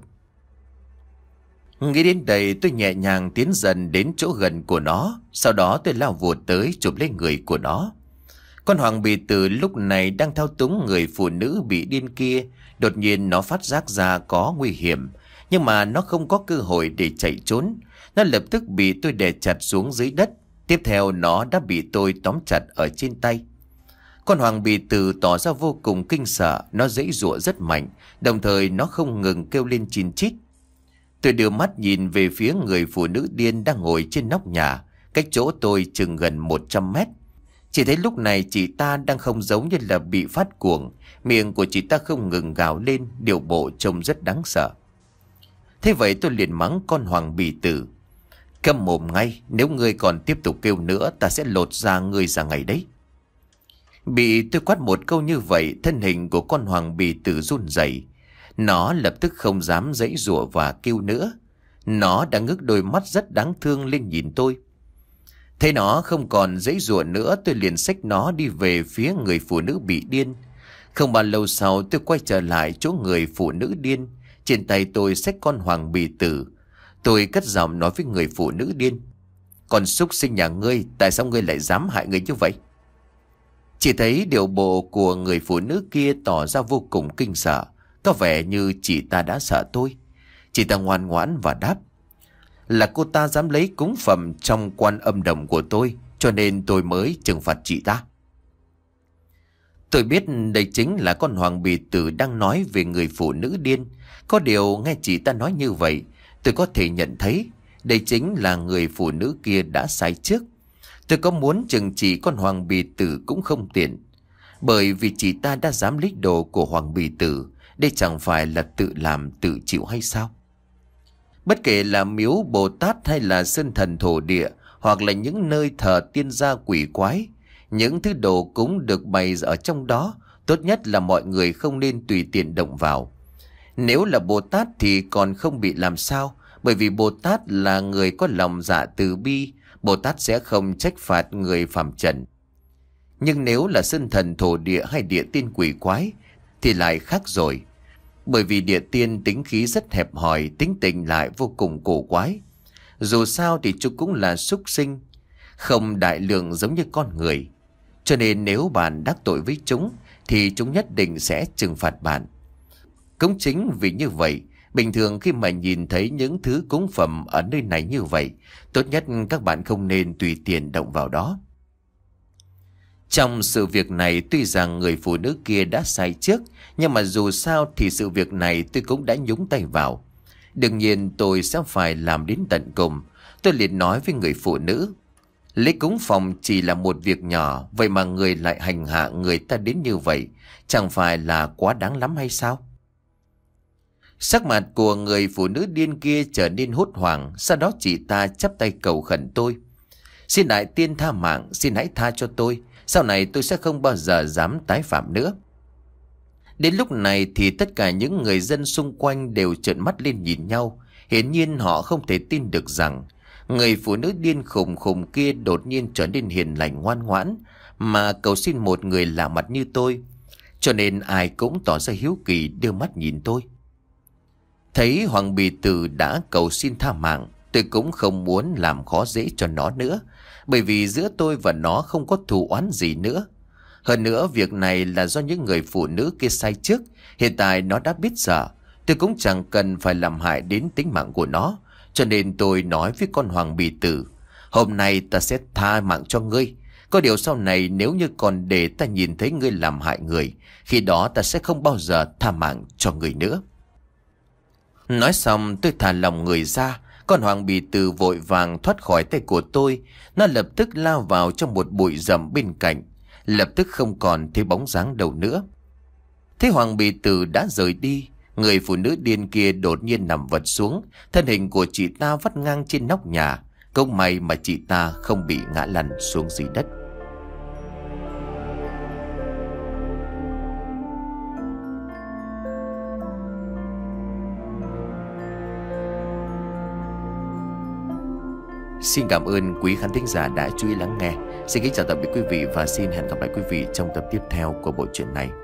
A: Nghĩ đến đây tôi nhẹ nhàng tiến dần đến chỗ gần của nó. Sau đó tôi lao vụt tới chụp lấy người của nó. Con Hoàng Bì Tử lúc này đang thao túng người phụ nữ bị điên kia. Đột nhiên nó phát giác ra có nguy hiểm, nhưng mà nó không có cơ hội để chạy trốn. Nó lập tức bị tôi đè chặt xuống dưới đất. Tiếp theo nó đã bị tôi tóm chặt ở trên tay. Con Hoàng Bì Tử tỏ ra vô cùng kinh sợ. Nó giãy giụa rất mạnh, đồng thời nó không ngừng kêu lên chin chít. Tôi đưa mắt nhìn về phía người phụ nữ điên đang ngồi trên nóc nhà, cách chỗ tôi chừng gần một trăm mét. Chỉ thấy lúc này chị ta đang không giống như là bị phát cuồng. Miệng của chị ta không ngừng gào lên, điệu bộ trông rất đáng sợ. Thế vậy tôi liền mắng con Hoàng Bì Tử: "Câm mồm ngay, nếu ngươi còn tiếp tục kêu nữa ta sẽ lột da ngươi ra ngày đấy." Bị tôi quát một câu như vậy, thân hình của con Hoàng Bì Tử run rẩy. Nó lập tức không dám giãy giụa và kêu nữa. Nó đã ngước đôi mắt rất đáng thương lên nhìn tôi. Thấy nó không còn giãy giụa nữa, tôi liền xách nó đi về phía người phụ nữ bị điên. Không bao lâu sau tôi quay trở lại chỗ người phụ nữ điên. Trên tay tôi xách con Hoàng Bì Tử. Tôi cất giọng nói với người phụ nữ điên: "Con súc sinh nhà ngươi, tại sao ngươi lại dám hại người như vậy?" Chỉ thấy điệu bộ của người phụ nữ kia tỏ ra vô cùng kinh sợ. Có vẻ như chị ta đã sợ tôi. Chị ta ngoan ngoãn và đáp: "Là cô ta dám lấy cúng phẩm trong Quan Âm Đồng của tôi, cho nên tôi mới trừng phạt chị ta." Tôi biết đây chính là con Hoàng Bì Tử đang nói về người phụ nữ điên. Có điều nghe chị ta nói như vậy, tôi có thể nhận thấy đây chính là người phụ nữ kia đã sai trước. Tôi có muốn trừng trị con Hoàng Bì Tử cũng không tiện, bởi vì chị ta đã dám lấy đồ của Hoàng Bì Tử. Đây chẳng phải là tự làm tự chịu hay sao? Bất kể là miếu Bồ Tát hay là sơn thần thổ địa, hoặc là những nơi thờ tiên gia quỷ quái, những thứ đồ cúng được bày ở trong đó, tốt nhất là mọi người không nên tùy tiện động vào. Nếu là Bồ Tát thì còn không bị làm sao, bởi vì Bồ Tát là người có lòng dạ từ bi, Bồ Tát sẽ không trách phạt người phàm trần. Nhưng nếu là sơn thần thổ địa hay địa tiên quỷ quái thì lại khác rồi. Bởi vì địa tiên tính khí rất hẹp hòi, tính tình lại vô cùng cổ quái. Dù sao thì chúng cũng là súc sinh, không đại lượng giống như con người. Cho nên nếu bạn đắc tội với chúng thì chúng nhất định sẽ trừng phạt bạn. Cũng chính vì như vậy, bình thường khi mà nhìn thấy những thứ cúng phẩm ở nơi này như vậy, tốt nhất các bạn không nên tùy tiện động vào đó. Trong sự việc này tuy rằng người phụ nữ kia đã sai trước, nhưng mà dù sao thì sự việc này tôi cũng đã nhúng tay vào. Đương nhiên tôi sẽ phải làm đến tận cùng. Tôi liền nói với người phụ nữ, lấy cúng phòng chỉ là một việc nhỏ, vậy mà người lại hành hạ người ta đến như vậy, chẳng phải là quá đáng lắm hay sao? Sắc mặt của người phụ nữ điên kia trở nên hốt hoảng, sau đó chị ta chắp tay cầu khẩn tôi. Xin đại tiên tha mạng, xin hãy tha cho tôi, sau này tôi sẽ không bao giờ dám tái phạm nữa. Đến lúc này thì tất cả những người dân xung quanh đều trợn mắt lên nhìn nhau. Hiển nhiên họ không thể tin được rằng người phụ nữ điên khùng khùng kia đột nhiên trở nên hiền lành ngoan ngoãn mà cầu xin một người lạ mặt như tôi. Cho nên ai cũng tỏ ra hiếu kỳ đưa mắt nhìn tôi. Thấy Hoàng Bì Tử đã cầu xin tha mạng, tôi cũng không muốn làm khó dễ cho nó nữa, bởi vì giữa tôi và nó không có thù oán gì nữa. Hơn nữa việc này là do những người phụ nữ kia sai trước. Hiện tại nó đã biết sợ, tôi cũng chẳng cần phải làm hại đến tính mạng của nó. Cho nên tôi nói với con Hoàng Bì Tử, hôm nay ta sẽ tha mạng cho ngươi. Có điều sau này nếu như còn để ta nhìn thấy ngươi làm hại người, khi đó ta sẽ không bao giờ tha mạng cho ngươi nữa. Nói xong tôi thả lòng người ra. Con Hoàng Bì Tử vội vàng thoát khỏi tay của tôi. Nó lập tức lao vào trong một bụi rậm bên cạnh, lập tức không còn thấy bóng dáng đâu nữa. Thấy Hoàng Bì Tử đã rời đi, người phụ nữ điên kia đột nhiên nằm vật xuống. Thân hình của chị ta vắt ngang trên nóc nhà. Cũng may mà chị ta không bị ngã lăn xuống dưới đất. Xin cảm ơn quý khán thính giả đã chú ý lắng nghe. Xin kính chào tạm biệt quý vị và xin hẹn gặp lại quý vị trong tập tiếp theo của bộ truyện này.